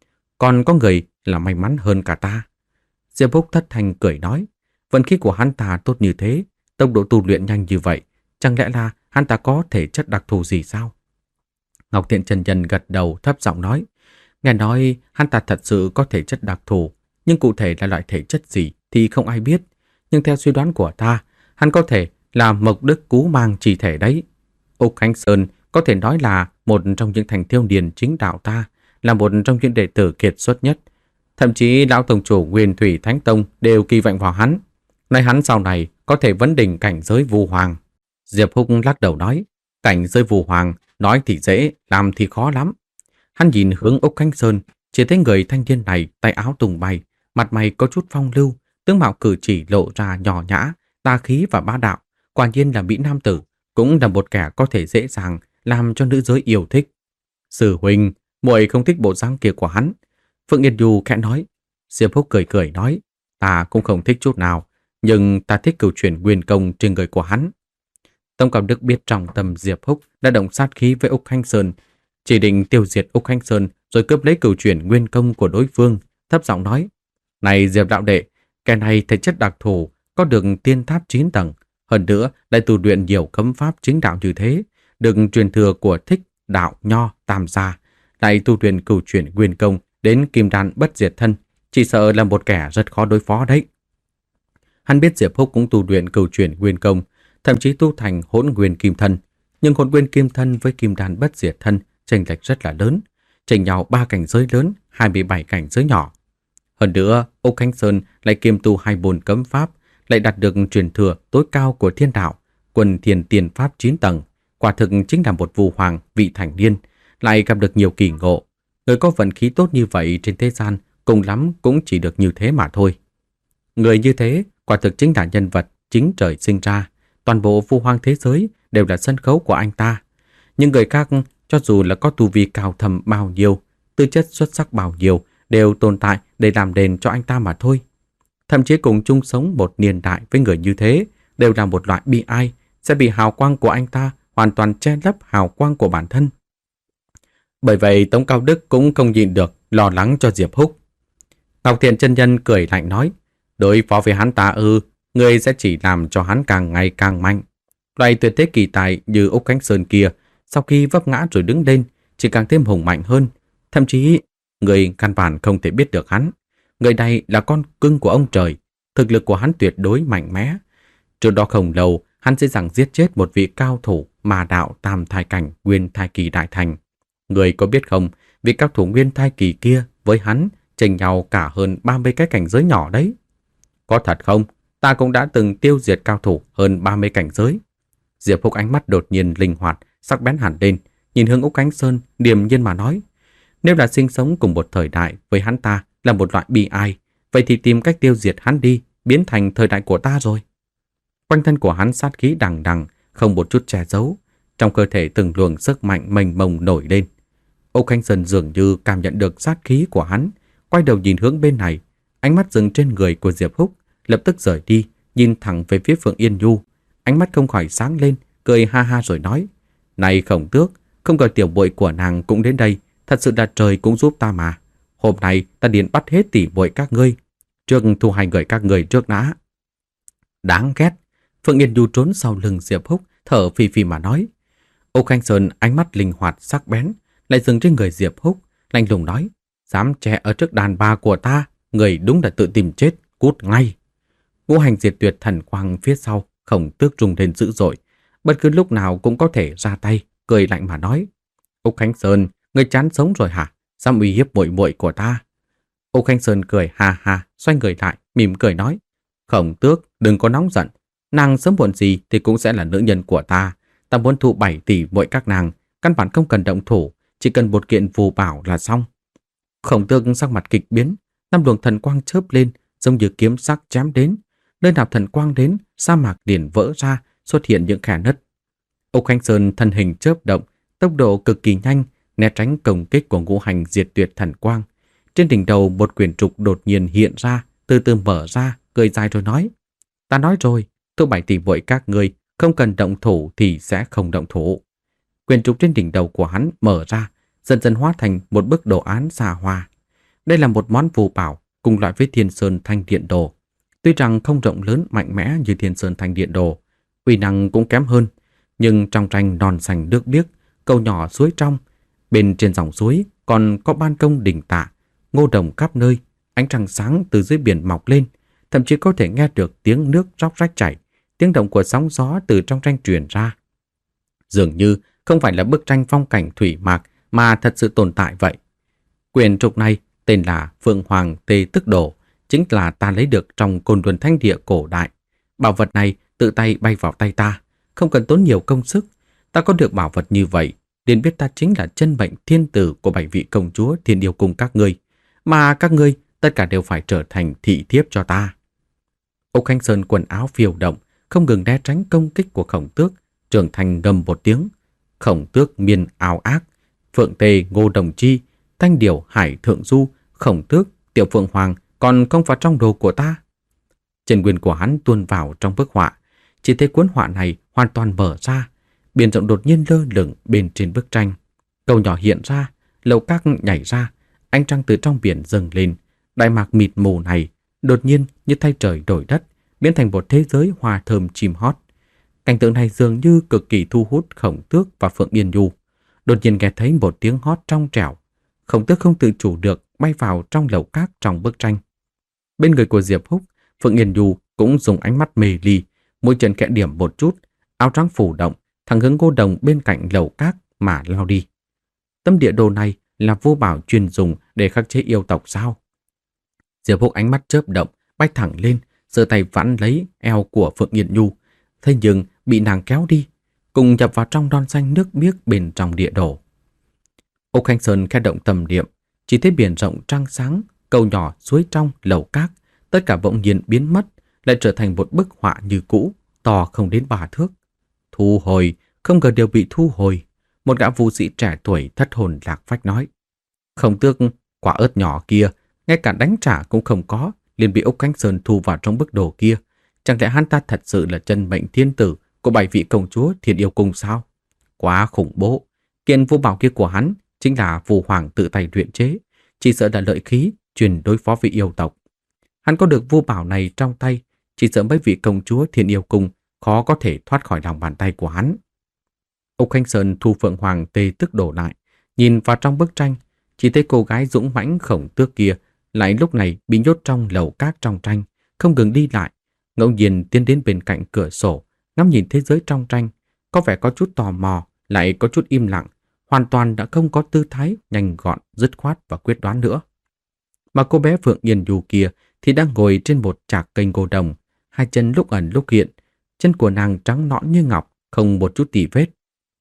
Còn có người là may mắn hơn cả ta. Diệp Húc thất thanh cười nói, vận khí của hắn ta tốt như thế, tốc độ tu luyện nhanh như vậy, chẳng lẽ là hắn ta có thể chất đặc thù gì sao? Ngọc Thiện chân nhân gật đầu thấp giọng nói, nghe nói hắn ta thật sự có thể chất đặc thù, nhưng cụ thể là loại thể chất gì thì không ai biết. Nhưng theo suy đoán của ta, hắn có thể là mộc đức cú mang chỉ thể đấy. Úc Khánh Sơn có thể nói là một trong những thành thiếu niên chính đạo ta, là một trong những đệ tử kiệt xuất nhất. Thậm chí lão tổng chủ Nguyên Thủy Thánh Tông đều kỳ vọng vào hắn. Nói hắn sau này có thể vấn đỉnh cảnh giới vu hoàng. Diệp Húc lắc đầu nói, cảnh giới vu hoàng, nói thì dễ, làm thì khó lắm. Hắn nhìn hướng Úc Khánh Sơn, chỉ thấy người thanh niên này tay áo tung bay, mặt mày có chút phong lưu, tướng mạo cử chỉ lộ ra nhỏ nhã, tà khí và bá đạo, quả nhiên là mỹ nam tử, cũng là một kẻ có thể dễ dàng làm cho nữ giới yêu thích. Sư huynh, muội không thích bộ dáng kia của hắn. Phượng Yên Du khẽ nói. Diệp Húc cười cười nói, ta cũng không thích chút nào, nhưng ta thích cửu chuyển nguyên công trên người của hắn. Tông Cao Đức biết trong tâm Diệp Húc đã động sát khí với Úc Khánh Sơn, chỉ định tiêu diệt Úc Khánh Sơn rồi cướp lấy cửu chuyển nguyên công của đối phương, thấp giọng nói, này Diệp đạo đệ, kẻ này thể chất đặc thù, có được tiên tháp chín tầng, hơn nữa lại tu luyện nhiều cấm pháp chính đạo như thế, được truyền thừa của Thích, Đạo, Nho, Tam gia, lại tu luyện cửu chuyển nguyên công đến kim đan bất diệt thân, chỉ sợ là một kẻ rất khó đối phó đấy. Hắn biết Diệp Húc cũng tu luyện cửu chuyển nguyên công, thậm chí tu thành hỗn nguyên kim thân, nhưng hỗn nguyên kim thân với kim đan bất diệt thân chênh lệch rất là lớn, chênh nhau ba cảnh giới lớn, hai mươi bảy cảnh giới nhỏ. Hơn nữa, Úc Khánh Sơn lại kiêm tu hai bổn cấm pháp, lại đạt được truyền thừa tối cao của thiên đạo, Quân Thiên Tiên pháp chín tầng, quả thực chính là một vu hoàng vị thành niên, lại gặp được nhiều kỳ ngộ. Người có vận khí tốt như vậy trên thế gian, cùng lắm cũng chỉ được như thế mà thôi. Người như thế, quả thực chính là nhân vật chính trời sinh ra, toàn bộ vu hoang thế giới đều là sân khấu của anh ta. Nhưng người khác, cho dù là có tu vi cao thầm bao nhiêu, tư chất xuất sắc bao nhiêu, đều tồn tại để làm đền cho anh ta mà thôi. Thậm chí cùng chung sống một niên đại với người như thế, đều là một loại bi ai, sẽ bị hào quang của anh ta hoàn toàn che lấp hào quang của bản thân. Bởi vậy Tống Cao Đức cũng không nhịn được, lo lắng cho Diệp Húc. Ngọc Thiện chân nhân cười lạnh nói, đối phó với hắn ta ư, người sẽ chỉ làm cho hắn càng ngày càng mạnh. Loại tuyệt thế kỳ tài như Úc Khánh Sơn kia, sau khi vấp ngã rồi đứng lên, chỉ càng thêm hùng mạnh hơn. Thậm chí, người căn bản không thể biết được hắn. Người này là con cưng của ông trời, thực lực của hắn tuyệt đối mạnh mẽ. Trước đó không lâu, hắn sẽ rằng giết chết một vị cao thủ mà đạo tam thai cảnh nguyên thai kỳ đại thành. Người có biết không, vị cao thủ nguyên thai kỳ kia với hắn chênh nhau cả hơn ba mươi cái cảnh giới nhỏ đấy. Có thật không? Ta cũng đã từng tiêu diệt cao thủ hơn ba mươi cảnh giới. Diệp Húc ánh mắt đột nhiên linh hoạt, sắc bén hẳn lên, nhìn hướng Úc Khánh Sơn, điềm nhiên mà nói. Nếu là sinh sống cùng một thời đại với hắn ta là một loại bi ai, vậy thì tìm cách tiêu diệt hắn đi, biến thành thời đại của ta rồi. Quanh thân của hắn sát khí đằng đằng, không một chút che giấu. Trong cơ thể từng luồng sức mạnh mênh mông nổi lên. Úc Khánh Sơn dường như cảm nhận được sát khí của hắn, quay đầu nhìn hướng bên này, ánh mắt dừng trên người của Diệp Húc, lập tức rời đi, nhìn thẳng về phía Phượng Yên Nhu. Ánh mắt không khỏi sáng lên, cười ha ha rồi nói: "Này Khổng Tước, không ngờ tiểu muội của nàng cũng đến đây, thật sự là trời cũng giúp ta mà. Hôm nay ta điện bắt hết tỷ muội các ngươi, trước thu hai người các ngươi trước đã." Đáng ghét. Phượng Yên Nhu trốn sau lưng Diệp Húc, thở phì phì mà nói. Úc Khánh Sơn ánh mắt linh hoạt sắc bén, lại dừng trên người Diệp Húc, lạnh lùng nói: "Dám che ở trước đàn bà của ta, người đúng là tự tìm chết, cút ngay." Ngũ hành diệt tuyệt thần quang phía sau, Khổng Tước rung lên dữ dội, bất cứ lúc nào cũng có thể ra tay, cười lạnh mà nói: "Úc Khánh Sơn, ngươi chán sống rồi hả? Dám uy hiếp muội muội của ta?" Úc Khánh Sơn cười ha ha, xoay người lại, mỉm cười nói: "Khổng Tước, đừng có nóng giận, nàng sớm muộn gì thì cũng sẽ là nữ nhân của ta. Ta muốn thu bảy tỷ muội các nàng, căn bản không cần động thủ, chỉ cần một kiện phù bảo là xong." Khổng Tước sắc mặt kịch biến, năm luồng thần quang chớp lên, giống như kiếm sắc chém đến. Nơi nào thần quang đến, sa mạc liền vỡ ra, xuất hiện những khe nứt. Úc Khánh Sơn thân hình chớp động, tốc độ cực kỳ nhanh, né tránh công kích của ngũ hành diệt tuyệt thần quang. Trên đỉnh đầu một quyển trục đột nhiên hiện ra, từ từ mở ra, cười dài rồi nói: "Ta nói rồi, thu bảy tỷ muội các ngươi, không cần động thủ thì sẽ không động thủ." Quyển trục trên đỉnh đầu của hắn mở ra, dần dần hóa thành một bức đồ án xa hoa. Đây là một món phù bảo cùng loại với Thiên Sơn Thanh Điện Đồ. Tuy rằng không rộng lớn mạnh mẽ như Thiên Sơn Thanh Điện Đồ, uy năng cũng kém hơn, nhưng trong tranh non xanh nước biếc, cầu nhỏ suối trong, bên trên dòng suối còn có ban công đỉnh tạ, ngô đồng khắp nơi, ánh trăng sáng từ dưới biển mọc lên, thậm chí có thể nghe được tiếng nước róc rách chảy, tiếng động của sóng gió từ trong tranh truyền ra. Dường như không phải là bức tranh phong cảnh thủy mạc mà thật sự tồn tại vậy. Quyển trục này tên là Phượng Hoàng Tê Tức Đồ, chính là ta lấy được trong Côn Luân Thánh Địa cổ đại. Bảo vật này tự tay bay vào tay ta, không cần tốn nhiều công sức. Ta có được bảo vật như vậy, liền biết ta chính là chân mệnh thiên tử của bảy vị công chúa Thiên Yêu Cung các ngươi, mà các ngươi tất cả đều phải trở thành thị thiếp cho ta. Úc Khánh Sơn quần áo phiêu động, không ngừng né tránh công kích của Khổng Tước, trưởng thành gầm một tiếng. Khổng Tước miên ảo ác, Phượng Tề Ngô Đồng Chi, Thanh Điểu Hải Thượng Du, Khổng Tước, Tiểu Phượng Hoàng còn không vào trong đồ của ta. Chân nguyên của hắn tuôn vào trong bức họa, chỉ thấy cuốn họa này hoàn toàn mở ra, biển rộng đột nhiên lơ lửng bên trên bức tranh. Cầu nhỏ hiện ra, lầu các nhảy ra, ánh trăng từ trong biển dâng lên. Đại mạc mịt mù này đột nhiên như thay trời đổi đất, biến thành một thế giới hoa thơm chim hót. Cảnh tượng này dường như cực kỳ thu hút Khổng Tước và Phượng Yên Nhu. Đột nhiên nghe thấy một tiếng hót trong trẻo, Khổng Tước không tự chủ được bay vào trong lầu các trong bức tranh. Bên người của Diệp Húc, Phượng Yên Nhu cũng dùng ánh mắt mê ly, mũi chân khẽ điểm một chút, áo trắng phủ động, thẳng hướng Ngô Đồng bên cạnh lầu các mà lao đi. Tâm địa đồ này là vô bảo chuyên dùng để khắc chế yêu tộc sao? Diệp Húc ánh mắt chớp động, bay thẳng lên, giơ tay vãn lấy eo của Phượng Yên Nhu, thế nhưng bị nàng kéo đi, cùng nhập vào trong đon xanh nước biếc bên trong địa đồ. Úc Khánh Sơn khẽ động tâm niệm, chỉ thấy biển rộng trăng sáng, cầu nhỏ suối trong lầu các, tất cả bỗng nhiên biến mất, lại trở thành một bức họa như cũ, to không đến ba thước. Thu hồi, không ngờ đều bị thu hồi. Một gã vũ sĩ trẻ tuổi thất hồn lạc phách nói. Khổng Tước, quả ớt nhỏ kia, ngay cả đánh trả cũng không có, liền bị Úc Khánh Sơn thu vào trong bức đồ kia. Chẳng lẽ hắn ta thật sự là chân mệnh thiên tử của bảy vị công chúa Thiên Yêu Cung sao? Quá khủng bố. Kiện vũ bảo kia của hắn chính là phù hoàng tự tay luyện chế, chỉ sợ là lợi khí truyền đối phó với yêu tộc. Hắn có được vu bảo này trong tay, chỉ sợ mấy vị công chúa Thiên Yêu Cung khó có thể thoát khỏi lòng bàn tay của hắn. Úc Khánh Sơn thu Phượng Hoàng Tê Tức Đồ lại, nhìn vào trong bức tranh, chỉ thấy cô gái dũng mãnh Khổng Tước kia lại lúc này bị nhốt trong lầu các trong tranh, không ngừng đi lại, ngẫu nhiên tiến đến bên cạnh cửa sổ, ngắm nhìn thế giới trong tranh, có vẻ có chút tò mò, lại có chút im lặng, hoàn toàn đã không có tư thái nhanh gọn, dứt khoát và quyết đoán nữa. Mà cô bé Phượng Yên Nhu kia thì đang ngồi trên một chạc cây ngô đồng, hai chân lúc ẩn lúc hiện, chân của nàng trắng nõn như ngọc, không một chút tì vết.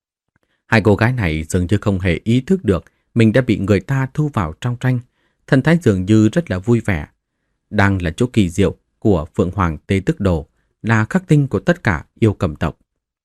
Hai cô gái này dường như không hề ý thức được mình đã bị người ta thu vào trong tranh, thần thái dường như rất là vui vẻ. Đang là chỗ kỳ diệu của Phượng Hoàng Tế Tức Đồ, là khắc tinh của tất cả yêu cầm tộc.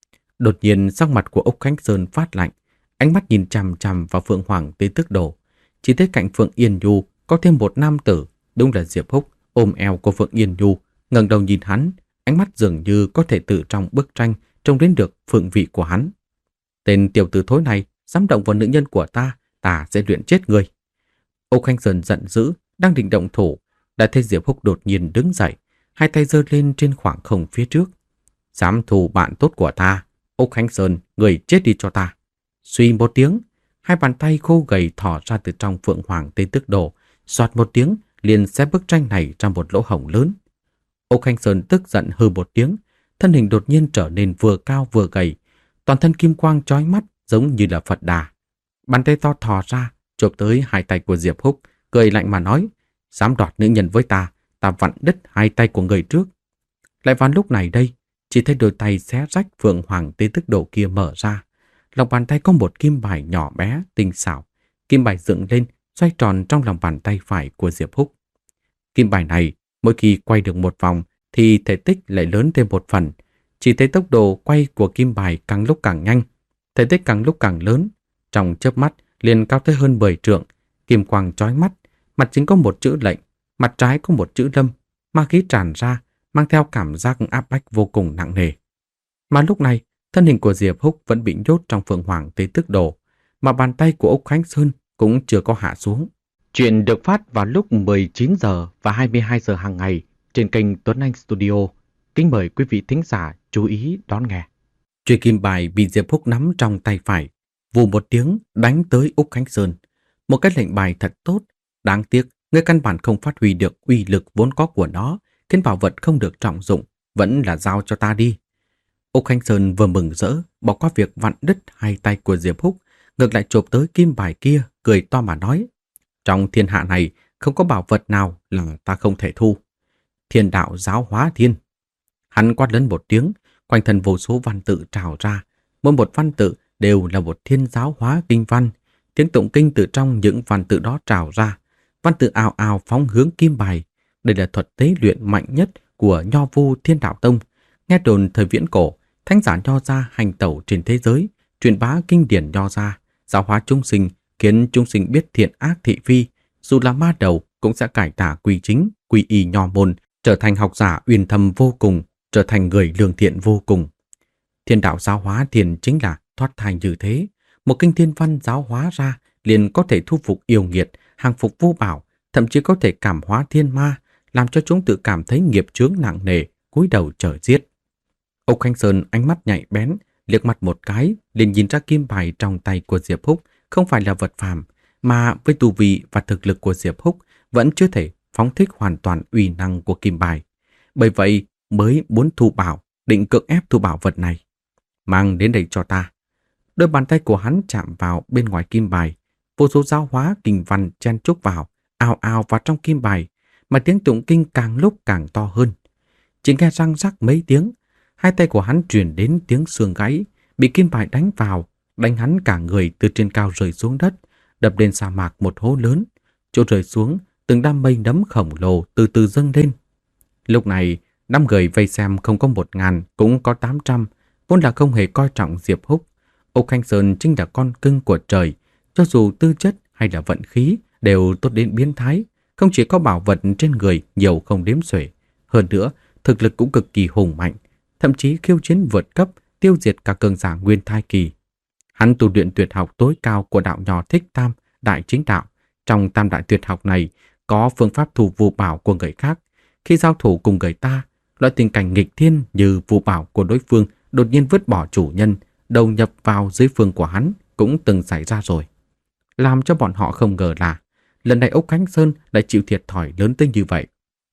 Đột nhiên sắc mặt của Úc Khánh Sơn phát lạnh, ánh mắt nhìn chằm chằm vào Phượng Hoàng Tế Tức Đồ. Chỉ thấy cạnh Phượng Yên Nhu có thêm một nam tử, đúng là Diệp Húc, ôm eo của Phượng Yên Nhu, ngẩng đầu nhìn hắn, ánh mắt dường như có thể từ trong bức tranh trông đến được phượng vị của hắn. Tên tiểu tử thối này dám động vào nữ nhân của ta, ta sẽ luyện chết người. Úc Khánh Sơn giận dữ, đang định động thủ, đã thấy Diệp Húc đột nhiên đứng dậy, hai tay giơ lên trên khoảng không phía trước. Dám thù bạn tốt của ta, Úc Khánh Sơn, người chết đi cho ta. Suy một tiếng, hai bàn tay khô gầy thò ra từ trong Phượng Hoàng Tế Tức Đồ, xoạt một tiếng liền xé bức tranh này ra một lỗ hổng lớn. Úc Khánh Sơn tức giận hừ một tiếng, thân hình đột nhiên trở nên vừa cao vừa gầy, toàn thân kim quang chói mắt giống như là Phật Đà. Bàn tay to thò ra, chộp tới hai tay của Diệp Húc, cười lạnh mà nói: dám đoạt nữ nhân với ta, ta vặn đứt hai tay của người trước. Lại vào lúc này đây, chỉ thấy đôi tay xé rách Phượng Hoàng Tế Tức Đồ kia mở ra. Lòng bàn tay có một kim bài nhỏ bé, tinh xảo. Kim bài dựng lên, xoay tròn trong lòng bàn tay phải của Diệp Húc. Kim bài này, mỗi khi quay được một vòng, thì thể tích lại lớn thêm một phần. Chỉ thấy tốc độ quay của kim bài càng lúc càng nhanh, thể tích càng lúc càng lớn. Trong chớp mắt, liền cao tới hơn mười trượng, kim quang chói mắt. Mặt chính có một chữ lệnh, mặt trái có một chữ lâm, ma khí tràn ra, mang theo cảm giác áp bách vô cùng nặng nề. Mà lúc này, thân hình của Diệp Húc vẫn bị nhốt trong Phượng Hoàng Tế Tức Đồ, mà bàn tay của Úc Khánh Sơn cũng chưa có hạ xuống. Chuyện được phát vào lúc mười chín giờ và hai mươi hai giờ hàng ngày trên kênh Tuấn Anh Studio. Kính mời quý vị thính giả chú ý đón nghe. Chuôi kim bài bị Diệp Húc nắm trong tay phải, vù một tiếng đánh tới Úc Khánh Sơn. Một cái lệnh bài thật tốt, đáng tiếc người căn bản không phát huy được uy lực vốn có của nó, khiến bảo vật không được trọng dụng, vẫn là giao cho ta đi. Úc Khánh Sơn vừa mừng rỡ, bỏ qua việc vặn đứt hai tay của Diệp Húc, ngược lại chộp tới kim bài kia, cười to mà nói: trong thiên hạ này không có bảo vật nào là ta không thể thu. Thiên đạo giáo hóa thiên. Hắn quát lớn một tiếng, quanh thân vô số văn tự trào ra, mỗi một văn tự đều là một thiên giáo hóa kinh văn. Tiếng tụng kinh từ trong những văn tự đó trào ra, văn tự ào ào phóng hướng kim bài. Đây là thuật tế luyện mạnh nhất của Nho Vu Thiên Đạo Tông. Nghe đồn thời viễn cổ, thánh giả Nho gia hành tẩu trên thế giới, truyền bá kinh điển Nho gia, giáo hóa chúng sinh, khiến chúng sinh biết thiện ác thị phi, dù là ma đầu cũng sẽ cải tà quy chính, quy y Nho môn, trở thành học giả uyên thâm vô cùng, trở thành người lương thiện vô cùng. Thiên đạo giáo hóa thiền chính là thoát thai như thế. Một kinh thiên văn giáo hóa ra liền có thể thu phục yêu nghiệt, hàng phục vô bảo, thậm chí có thể cảm hóa thiên ma, làm cho chúng tự cảm thấy nghiệp chướng nặng nề, cúi đầu chờ giết. Úc Khánh Sơn ánh mắt nhạy bén, liếc mặt một cái, liền nhìn ra kim bài trong tay của Diệp Húc không phải là vật phàm, mà với tu vi và thực lực của Diệp Húc vẫn chưa thể phóng thích hoàn toàn uy năng của kim bài. Bởi vậy mới muốn thu bảo, định cưỡng ép thu bảo vật này. Mang đến đây cho ta. Đôi bàn tay của hắn chạm vào bên ngoài kim bài, vô số giáo hóa kinh văn chen chúc vào, ào ào vào trong kim bài, mà tiếng tụng kinh càng lúc càng to hơn. Chỉ nghe răng rắc mấy tiếng, hai tay của hắn truyền đến tiếng xương gãy, bị kim bài đánh vào, đánh hắn cả người từ trên cao rơi xuống đất, đập lên sa mạc một hố lớn. Chỗ rơi xuống, từng đám mây nấm khổng lồ từ từ dâng lên. Lúc này, năm người vây xem không có một ngàn cũng có tám trăm, vốn là không hề coi trọng Diệp Húc. Úc Khánh Sơn chính là con cưng của trời, cho dù tư chất hay là vận khí đều tốt đến biến thái, không chỉ có bảo vật trên người nhiều không đếm xuể, hơn nữa thực lực cũng cực kỳ hùng mạnh, thậm chí khiêu chiến vượt cấp, tiêu diệt cả cường giả nguyên thai kỳ. Hắn tu luyện tuyệt học tối cao của đạo nhỏ Thích Tam, Đại Chính Đạo. Trong tam đại tuyệt học này có phương pháp thu vu bảo của người khác. Khi giao thủ cùng người ta, loại tình cảnh nghịch thiên như vu bảo của đối phương đột nhiên vứt bỏ chủ nhân, đầu nhập vào dưới phương của hắn cũng từng xảy ra rồi. Làm cho bọn họ không ngờ là lần này Úc Khánh Sơn lại chịu thiệt thòi lớn tới như vậy.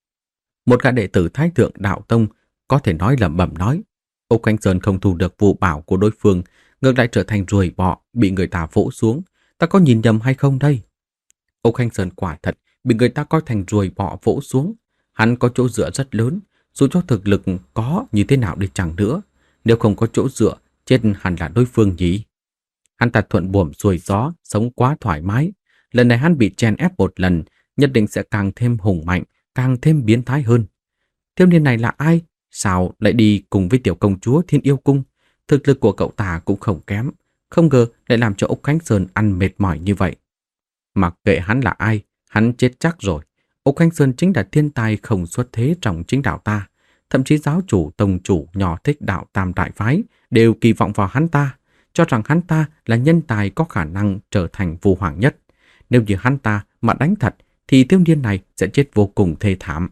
Một gã đệ tử Thái Thượng Đạo Tông có thể nói lẩm bẩm nói: Úc Khánh Sơn không thu được vu bảo của đối phương, ngược lại trở thành ruồi bọ bị người ta vỗ xuống. Ta có nhìn nhầm hay không đây? Úc Khánh Sơn quả thật bị người ta coi thành ruồi bọ vỗ xuống. Hắn có chỗ dựa rất lớn, dù cho thực lực có như thế nào đi chẳng nữa. Nếu không có chỗ dựa Chết hẳn là đối phương nhỉ. Hắn ta thuận buồm xuôi gió, sống quá thoải mái. Lần này hắn bị chèn ép một lần, nhất định sẽ càng thêm hùng mạnh, càng thêm biến thái hơn. Thiếu niên này là ai? Sao lại đi cùng với tiểu công chúa Thiên Yêu Cung? Thực lực của cậu ta cũng không kém, không ngờ lại làm cho Úc Khánh Sơn ăn mệt mỏi như vậy. Mặc kệ hắn là ai, hắn chết chắc rồi. Úc Khánh Sơn chính là thiên tài không xuất thế trong chính đạo ta. Thậm chí giáo chủ, tông chủ nhỏ thích đạo Tam Đại Phái đều kỳ vọng vào hắn ta, cho rằng hắn ta là nhân tài có khả năng trở thành vua hoàng nhất. Nếu như hắn ta mà đánh thật, thì thiếu niên này sẽ chết vô cùng thê thảm.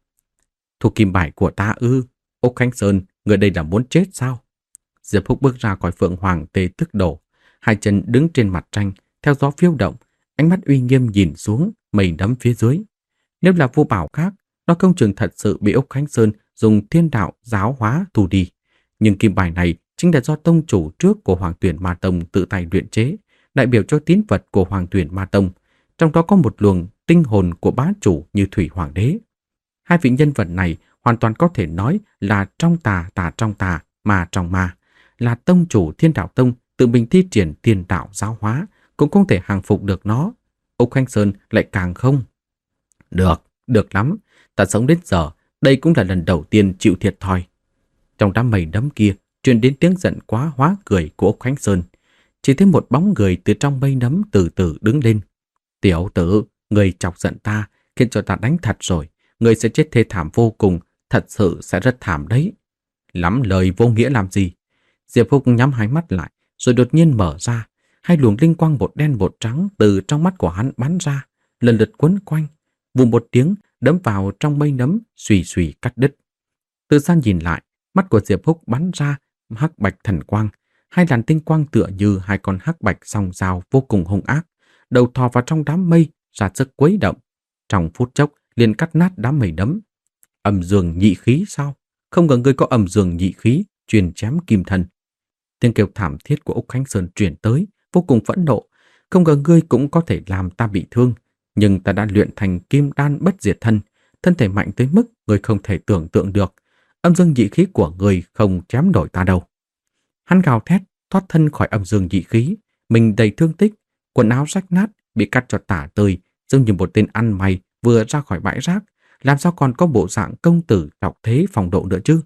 Thuộc kim bài của ta ư? Úc Khánh Sơn, người đây là muốn chết sao? Diệp Húc bước ra khỏi Phượng Hoàng Tê Tức Đổ, hai chân đứng trên mặt tranh, theo gió phiêu động, ánh mắt uy nghiêm nhìn xuống mây nấm phía dưới. Nếu là vua bảo khác, nó không chừng thật sự bị Úc Khánh Sơn dùng thiên đạo giáo hóa thu đi. Nhưng kim bài này chính là do tông chủ trước của Hoàng Tuyển Ma Tông tự tay luyện chế, đại biểu cho tín vật của Hoàng Tuyển Ma Tông. Trong đó có một luồng tinh hồn của bá chủ như Thủy Hoàng đế. Hai vị nhân vật này hoàn toàn có thể nói là trong tà tà trong tà, ma trong ma. Là tông chủ Thiên Đạo Tông tự mình thi triển thiên đạo giáo hóa, cũng không thể hàng phục được nó. Úc Khánh Sơn lại càng không. Được, được lắm. Ta sống đến giờ, đây cũng là lần đầu tiên chịu thiệt thòi. Trong đám mây nấm kia truyền đến tiếng giận quá hóa cười của Úc Khánh Sơn. Chỉ thấy một bóng người từ trong mây nấm từ từ đứng lên. Tiểu tử, người chọc giận ta, khiến cho ta đánh thật rồi. Người sẽ chết thê thảm vô cùng, thật sự sẽ rất thảm đấy. Lắm lời vô nghĩa làm gì? Diệp Húc nhắm hai mắt lại, rồi đột nhiên mở ra. Hai luồng linh quang bột đen bột trắng từ trong mắt của hắn bắn ra, lần lượt quấn quanh, vù một tiếng đấm vào trong mây nấm, xùy xùy cắt đứt. Từ xa nhìn lại, mắt của Diệp Húc bắn ra hắc bạch thần quang, hai làn tinh quang tựa như hai con hắc bạch song dao vô cùng hung ác, đầu thò vào trong đám mây, ra sức quấy động. Trong phút chốc liền cắt nát đám mây nấm. Âm dương nhị khí sao? Không ngờ ngươi có âm dương nhị khí, truyền chém kim thần. Tiếng kêu thảm thiết của Úc Khánh Sơn truyền tới, vô cùng phẫn nộ. Không ngờ ngươi cũng có thể làm ta bị thương, nhưng ta đã luyện thành kim đan bất diệt thân, thân thể mạnh tới mức ngươi không thể tưởng tượng được. Âm dương nhị khí của ngươi không chém nổi ta đâu. Hắn gào thét, thoát thân khỏi âm dương nhị khí, mình đầy thương tích, quần áo rách nát, bị cắt cho tả tơi, giống như một tên ăn mày vừa ra khỏi bãi rác, làm sao còn có bộ dạng công tử trọng thế phong độ nữa chứ?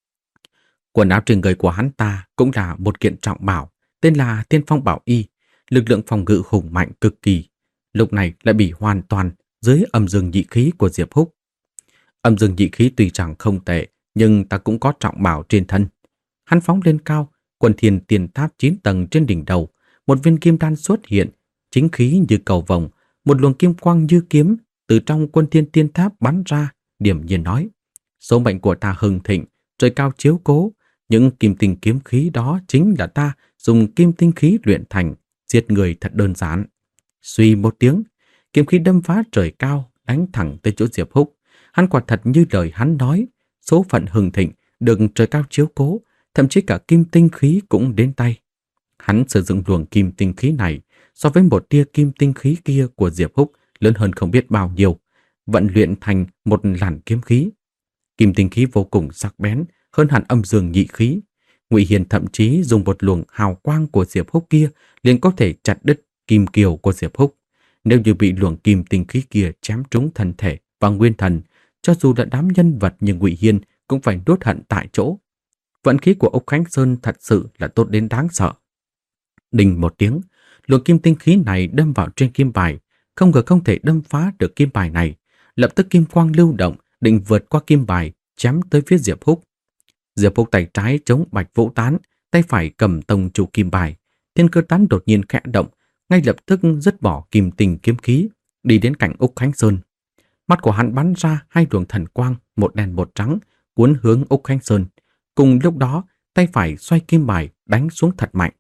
Quần áo trên người của hắn ta cũng là một kiện trọng bảo, tên là Tiên Phong Bảo Y, lực lượng phòng ngự hùng mạnh cực kỳ, lúc này lại bị hoàn toàn dưới âm dương nhị khí của Diệp Húc. Âm dương nhị khí tuy rằng không tệ, nhưng ta cũng có trọng bảo trên thân. Hắn phóng lên cao, Quân Thiên Tiên Tháp chín tầng trên đỉnh đầu, một viên kim đan xuất hiện, chính khí như cầu vồng, một luồng kim quang như kiếm từ trong Quân Thiên Tiên Tháp bắn ra, điểm nhiên nói: số mệnh của ta hưng thịnh, trời cao chiếu cố, những kim tinh kiếm khí đó chính là ta dùng kim tinh khí luyện thành, giết người thật đơn giản. Suy một tiếng, kiếm khí đâm phá trời cao, đánh thẳng tới chỗ Diệp Húc. Hắn quả thật như lời hắn nói, số phận hưng thịnh, được trời cao chiếu cố, thậm chí cả kim tinh khí cũng đến tay. Hắn sử dụng luồng kim tinh khí này so với một tia kim tinh khí kia của Diệp Húc lớn hơn không biết bao nhiêu, vận luyện thành một làn kiếm khí. Kim tinh khí vô cùng sắc bén, hơn hẳn âm dương nhị khí. Ngụy Hiền thậm chí dùng một luồng hào quang của Diệp Húc kia liền có thể chặt đứt kim kiều của Diệp Húc. Nếu như bị luồng kim tinh khí kia chém trúng thân thể và nguyên thần, cho dù là đám nhân vật như Ngụy Hiền cũng phải nuốt hận tại chỗ. Vận khí của Úc Khánh Sơn thật sự là tốt đến đáng sợ. Đinh một tiếng, luồng kim tinh khí này đâm vào trên kim bài, không ngờ không thể đâm phá được kim bài này. Lập tức kim quang lưu động, định vượt qua kim bài, chém tới phía Diệp Húc. Diệp Húc tay trái chống bạch vũ tán, tay phải cầm tông chủ kim bài. Thiên cơ tán đột nhiên khẽ động, ngay lập tức dứt bỏ kim tinh kiếm khí, đi đến cạnh Úc Khánh Sơn. Mắt của hắn bắn ra hai luồng thần quang, một đen một trắng, cuốn hướng Úc Khánh Sơn. Cùng lúc đó, tay phải xoay kim bài đánh xuống thật mạnh.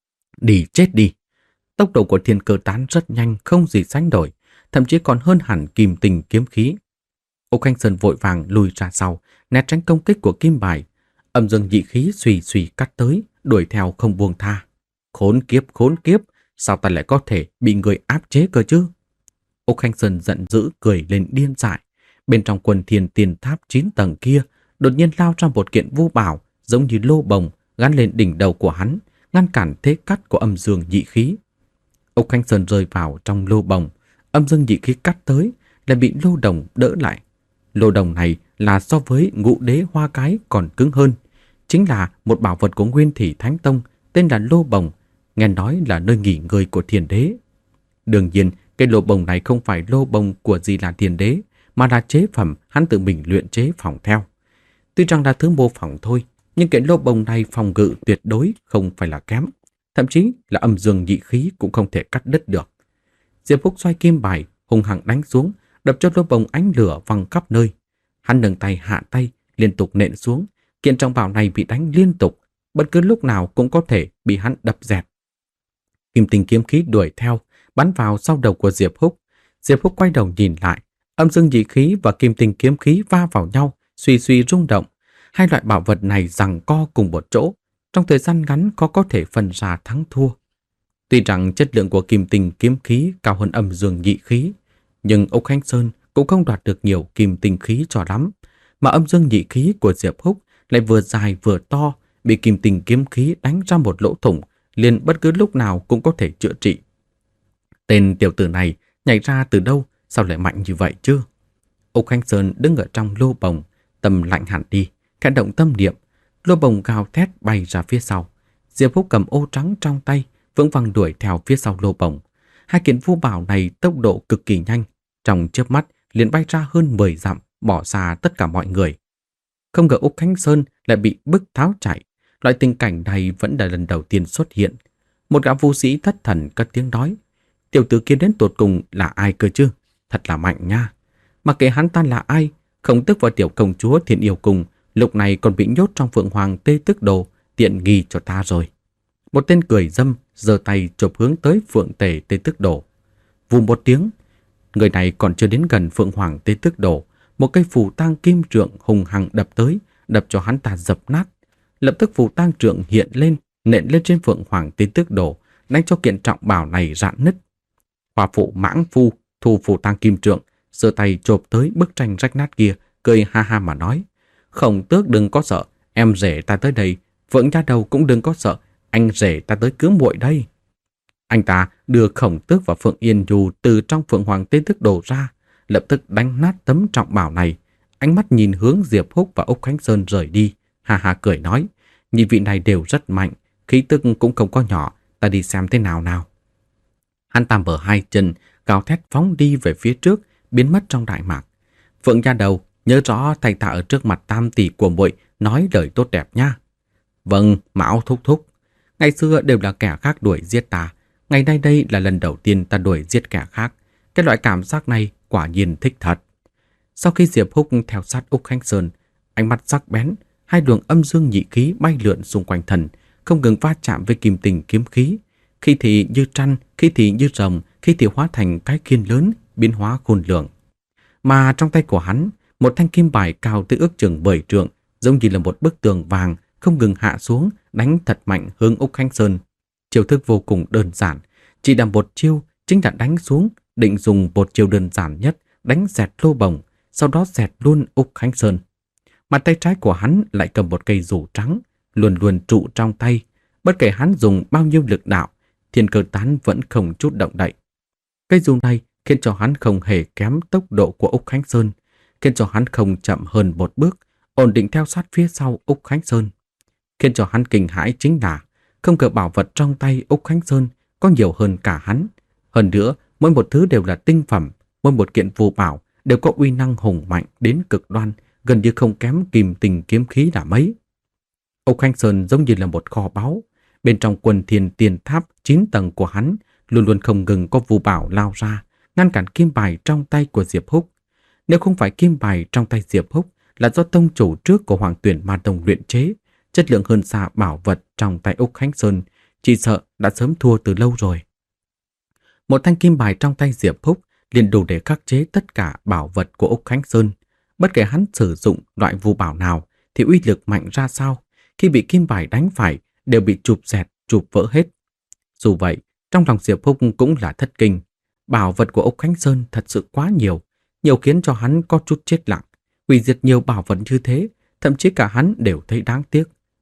Đi chết đi! Tốc độ của thiên cơ tán rất nhanh, không gì sánh nổi, thậm chí còn hơn hẳn kim tinh kiếm khí. Úc Khánh Sơn vội vàng lùi ra sau, né tránh công kích của kim bài. Âm dương nhị khí xùy xùy cắt tới, đuổi theo không buông tha. Khốn kiếp, khốn kiếp, sao ta lại có thể bị người áp chế cơ chứ? Úc Khánh Sơn giận dữ cười lên điên dại. Bên trong Quân Thiên Tiên Tháp chín tầng kia, đột nhiên lao ra một kiện vô bảo, giống như lô bồng, gắn lên đỉnh đầu của hắn, ngăn cản thế cắt của âm dương nhị khí. Úc Khánh Sơn rơi vào trong lô bồng, âm dương nhị khí cắt tới, lại bị lô đồng đỡ lại. Lô đồng này là so với ngũ đế hoa cái còn cứng hơn, chính là một bảo vật của Nguyên Thủy Thánh Tông, tên là lô bồng, nghe nói là nơi nghỉ ngơi của Thiền Đế. Đương nhiên, cái lô bồng này không phải lô bồng của gì là Thiền Đế, mà là chế phẩm hắn tự mình luyện chế phòng theo. Tuy rằng là thứ mô phỏng thôi, nhưng cái lô bồng này phòng ngự tuyệt đối không phải là kém, thậm chí là âm dương nhị khí cũng không thể cắt đứt được. Diệp Húc xoay kim bài, hung hăng đánh xuống, đập cho lô bồng ánh lửa văng khắp nơi. Hắn nâng tay hạ tay, liên tục nện xuống, kiện trong bảo này bị đánh liên tục, bất cứ lúc nào cũng có thể bị hắn đập dẹt. Kim tinh kiếm khí đuổi theo, bắn vào sau đầu của Diệp Húc. Diệp Húc quay đầu nhìn lại, âm dương nhị khí và kim tinh kiếm khí va vào nhau, suy suy rung động. Hai loại bảo vật này giằng co cùng một chỗ, trong thời gian ngắn có có thể phân ra thắng thua. Tuy rằng chất lượng của kim tinh kiếm khí cao hơn âm dương nhị khí, nhưng Úc Khánh Sơn cũng không đoạt được nhiều kim tinh khí cho lắm, mà âm dương nhị khí của Diệp Húc lại vừa dài vừa to, bị kim tinh kiếm khí đánh ra một lỗ thủng, liền bất cứ lúc nào cũng có thể chữa trị. Tên tiểu tử này nhảy ra từ đâu, sao lại mạnh như vậy chứ? Úc Khánh Sơn đứng ở trong lô bồng, tâm lạnh hẳn đi, khẽ động tâm niệm, lô bồng gào thét bay ra phía sau. Diệp Húc cầm ô trắng trong tay, vững vàng đuổi theo phía sau lô bồng. Hai kiện vu bảo này tốc độ cực kỳ nhanh, trong chớp mắt liền bay ra hơn mười dặm, bỏ xa tất cả mọi người. Không ngờ Úc Khánh Sơn lại bị bức tháo chạy. Loại tình cảnh này vẫn là lần đầu tiên xuất hiện. Một gã vũ sĩ thất thần cất tiếng nói: tiểu tử kia đến tột cùng là ai cơ chứ? Thật là mạnh nha. Mặc kệ hắn ta là ai, Khổng Tước và tiểu công chúa Thiên Yêu Cung lúc này còn bị nhốt trong Phượng Hoàng Tê Tước Đồ, tiện nghi cho ta rồi. Một tên cười dâm giơ tay chộp hướng tới Phượng Tề Tê Tước Đồ. Vù một tiếng, người này còn chưa đến gần Phượng Hoàng Tê Tước Đồ, một cây phù tang kim trượng hùng hăng đập tới, đập cho hắn ta dập nát. Lập tức phù tang trượng hiện lên, nện lên trên Phượng Hoàng Tê Tước Đồ, đánh cho kiện trọng bảo này rạn nứt. Hòa phụ Mãng Phu thu phù tang kim trượng, giơ tay chộp tới bức tranh rách nát kia, cười ha ha mà nói: Khổng Tước đừng có sợ, em rể ta tới đây, Phượng nha đầu cũng đừng có sợ, anh rể ta tới cứu muội đây. Anh ta đưa Khổng Tước và Phượng Yên Nhu từ trong Phượng Hoàng Tê Tước Đồ ra, lập tức đánh nát tấm trọng bảo này, ánh mắt nhìn hướng Diệp Húc và Úc Khánh Sơn rời đi, ha ha cười nói: nhị vị này đều rất mạnh, khí tức cũng không có nhỏ, ta đi xem thế nào nào. Hắn ta mở hai chân, gào thét phóng đi về phía trước, biến mất trong đại mạc. Phượng nha đầu, nhớ rõ thầy ta ở trước mặt tam tỷ của muội nói lời tốt đẹp nha. Vâng, Mão thúc thúc. Ngày xưa đều là kẻ khác đuổi giết ta, ngày nay đây là lần đầu tiên ta đuổi giết kẻ khác. Cái loại cảm giác này quả nhiên thích thật. Sau khi Diệp Húc theo sát Úc Khánh Sơn, ánh mắt sắc bén, hai luồng âm dương nhị khí bay lượn xung quanh thần, không ngừng va chạm với kim tình kiếm khí. Khi thì như trăn, khi thì như rồng, khi thì hóa thành cái khiên lớn, biến hóa khôn lường. Mà trong tay của hắn, một thanh kim bài cao tới ước chừng bảy trượng, giống như là một bức tường vàng, không ngừng hạ xuống, đánh thật mạnh hướng Úc Khánh Sơn. Chiêu thức vô cùng đơn giản, chỉ là một chiêu, chính là đánh xuống, định dùng một chiêu đơn giản nhất, đánh dẹt lô bồng, sau đó dẹt luôn Úc Khánh Sơn. Mà tay trái của hắn lại cầm một cây rủ trắng, luôn luôn trụ trong tay. Bất kể hắn dùng bao nhiêu lực đạo, thiên cơ tán vẫn không chút động đậy. Cây dù này khiến cho hắn không hề kém tốc độ của Úc Khánh Sơn, khiến cho hắn không chậm hơn một bước, ổn định theo sát phía sau Úc Khánh Sơn. Khiến cho hắn kinh hãi chính là không ngờ bảo vật trong tay Úc Khánh Sơn có nhiều hơn cả hắn. Hơn nữa, mỗi một thứ đều là tinh phẩm, mỗi một kiện phù bảo đều có uy năng hùng mạnh đến cực đoan, gần như không kém kim tình kiếm khí là mấy. Úc Khánh Sơn giống như là một kho báu. Bên trong Quần Thiên Tiền Tháp chín tầng của hắn luôn luôn không ngừng có phù bảo lao ra, ngăn cản kim bài trong tay của Diệp Húc. Nếu không phải kim bài trong tay Diệp Húc là do tông chủ trước của Hoàng Tuyển Ma Tông luyện chế, chất lượng hơn xa bảo vật trong tay Úc Khánh Sơn, chỉ sợ đã sớm thua từ lâu rồi. Một thanh kim bài trong tay Diệp Húc liền đủ để khắc chế tất cả bảo vật của Úc Khánh Sơn. Bất kể hắn sử dụng loại phù bảo nào thì uy lực mạnh ra sao, khi bị kim bài đánh phải đều bị chụp xẹt, chụp vỡ hết. Dù vậy, trong lòng Diệp Húc cũng là thất kinh. Bảo vật của Úc Khánh Sơn thật sự quá nhiều, nhiều khiến cho hắn có chút chết lặng. Hủy diệt nhiều bảo vật như thế, thậm chí cả hắn đều thấy đáng tiếc.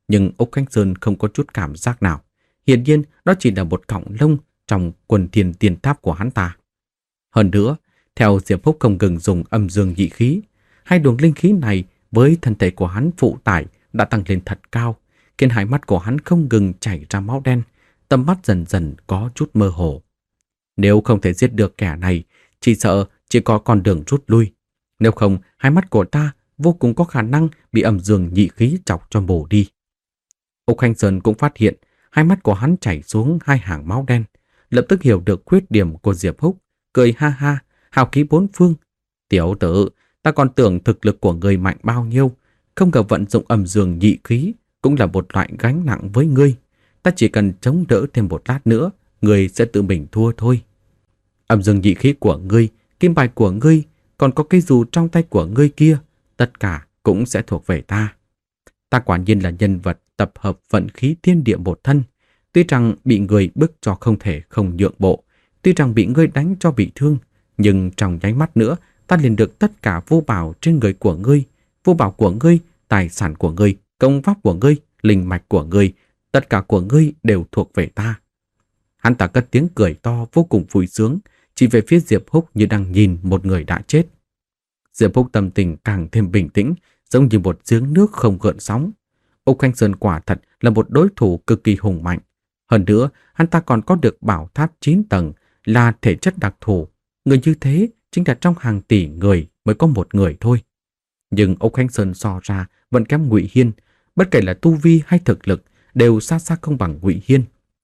Nhưng Úc Khánh Sơn không có chút cảm giác nào. Hiển nhiên đó chỉ là một cọng lông trong quần thiên tiên tháp của hắn ta. Hơn nữa, theo Diệp Húc không ngừng dùng âm dương nhị khí, hai luồng linh khí này với thân thể của hắn phụ tải đã tăng lên thật cao, khiến hai mắt của hắn không ngừng chảy ra máu đen, tầm mắt dần dần có chút mơ hồ. Nếu không thể giết được kẻ này, chỉ sợ chỉ có con đường rút lui. Nếu không, hai mắt của ta vô cùng có khả năng bị âm dương nhị khí chọc cho mổ đi. Úc Khánh Sơn cũng phát hiện hai mắt của hắn chảy xuống hai hàng máu đen, lập tức hiểu được khuyết điểm của Diệp Húc, cười ha ha, hào khí bốn phương. Tiểu tử, ta còn tưởng thực lực của người mạnh bao nhiêu, không ngờ vận dụng âm dương nhị khí cũng là một loại gánh nặng với ngươi. Ta chỉ cần chống đỡ thêm một lát nữa, ngươi sẽ tự mình thua thôi. Âm dương nhị khí của ngươi, kim bài của ngươi, còn có cây dù trong tay của ngươi kia, tất cả cũng sẽ thuộc về ta. Ta quả nhiên là nhân vật tập hợp vận khí thiên địa một thân. Tuy rằng bị người bức cho không thể không nhượng bộ, tuy rằng bị ngươi đánh cho bị thương, nhưng trong nháy mắt nữa, ta liền được tất cả vô bảo trên người của ngươi, vô bảo của ngươi, tài sản của ngươi, công pháp của ngươi, linh mạch của ngươi, tất cả của ngươi đều thuộc về ta. Hắn ta cất tiếng cười to vô cùng vui sướng, chỉ về phía Diệp Húc như đang nhìn một người đã chết. Diệp Húc tâm tình càng thêm bình tĩnh, giống như một giếng nước không gợn sóng. Úc Khánh Sơn quả thật là một đối thủ cực kỳ hùng mạnh. Hơn nữa, hắn ta còn có được bảo tháp chín tầng, là thể chất đặc thù. Người như thế chính là trong hàng tỷ người mới có một người thôi. Nhưng Úc Khánh Sơn so ra vẫn kém Ngụy Hiên, bất kể là tu vi hay thực lực đều xa xa không bằng Ngụy Hiên.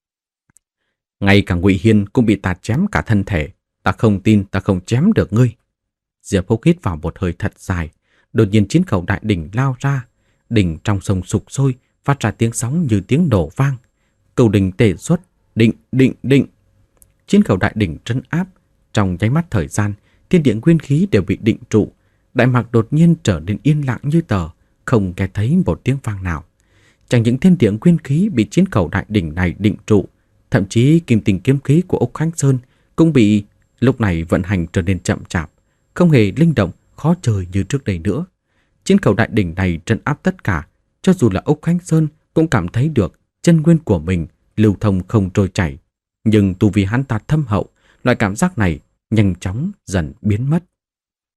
Ngay cả Ngụy Hiên cũng bị ta chém cả thân thể, ta không tin ta không chém được ngươi. Diệp Húc hít vào một hơi thật dài, đột nhiên chiến khẩu đại đỉnh lao ra, đỉnh trong sông sục sôi, phát ra tiếng sóng như tiếng nổ vang. Cầu đỉnh tề xuất, định, định, định. Chiến khẩu đại đỉnh trấn áp, trong nháy mắt thời gian, thiên địa nguyên khí đều bị định trụ. Đại mạc đột nhiên trở nên yên lặng như tờ, không nghe thấy một tiếng vang nào. Chẳng những thiên địa nguyên khí bị chiến khẩu đại đỉnh này định trụ, thậm chí kim tình kiếm khí của Úc Khánh Sơn cũng bị lúc này vận hành trở nên chậm chạp, không hề linh động, khó chơi như trước đây nữa. Chiến khẩu đại đỉnh này trấn áp tất cả, cho dù là Úc Khánh Sơn cũng cảm thấy được chân nguyên của mình lưu thông không trôi chảy. Nhưng tu vi hắn ta thâm hậu, loại cảm giác này nhanh chóng dần biến mất.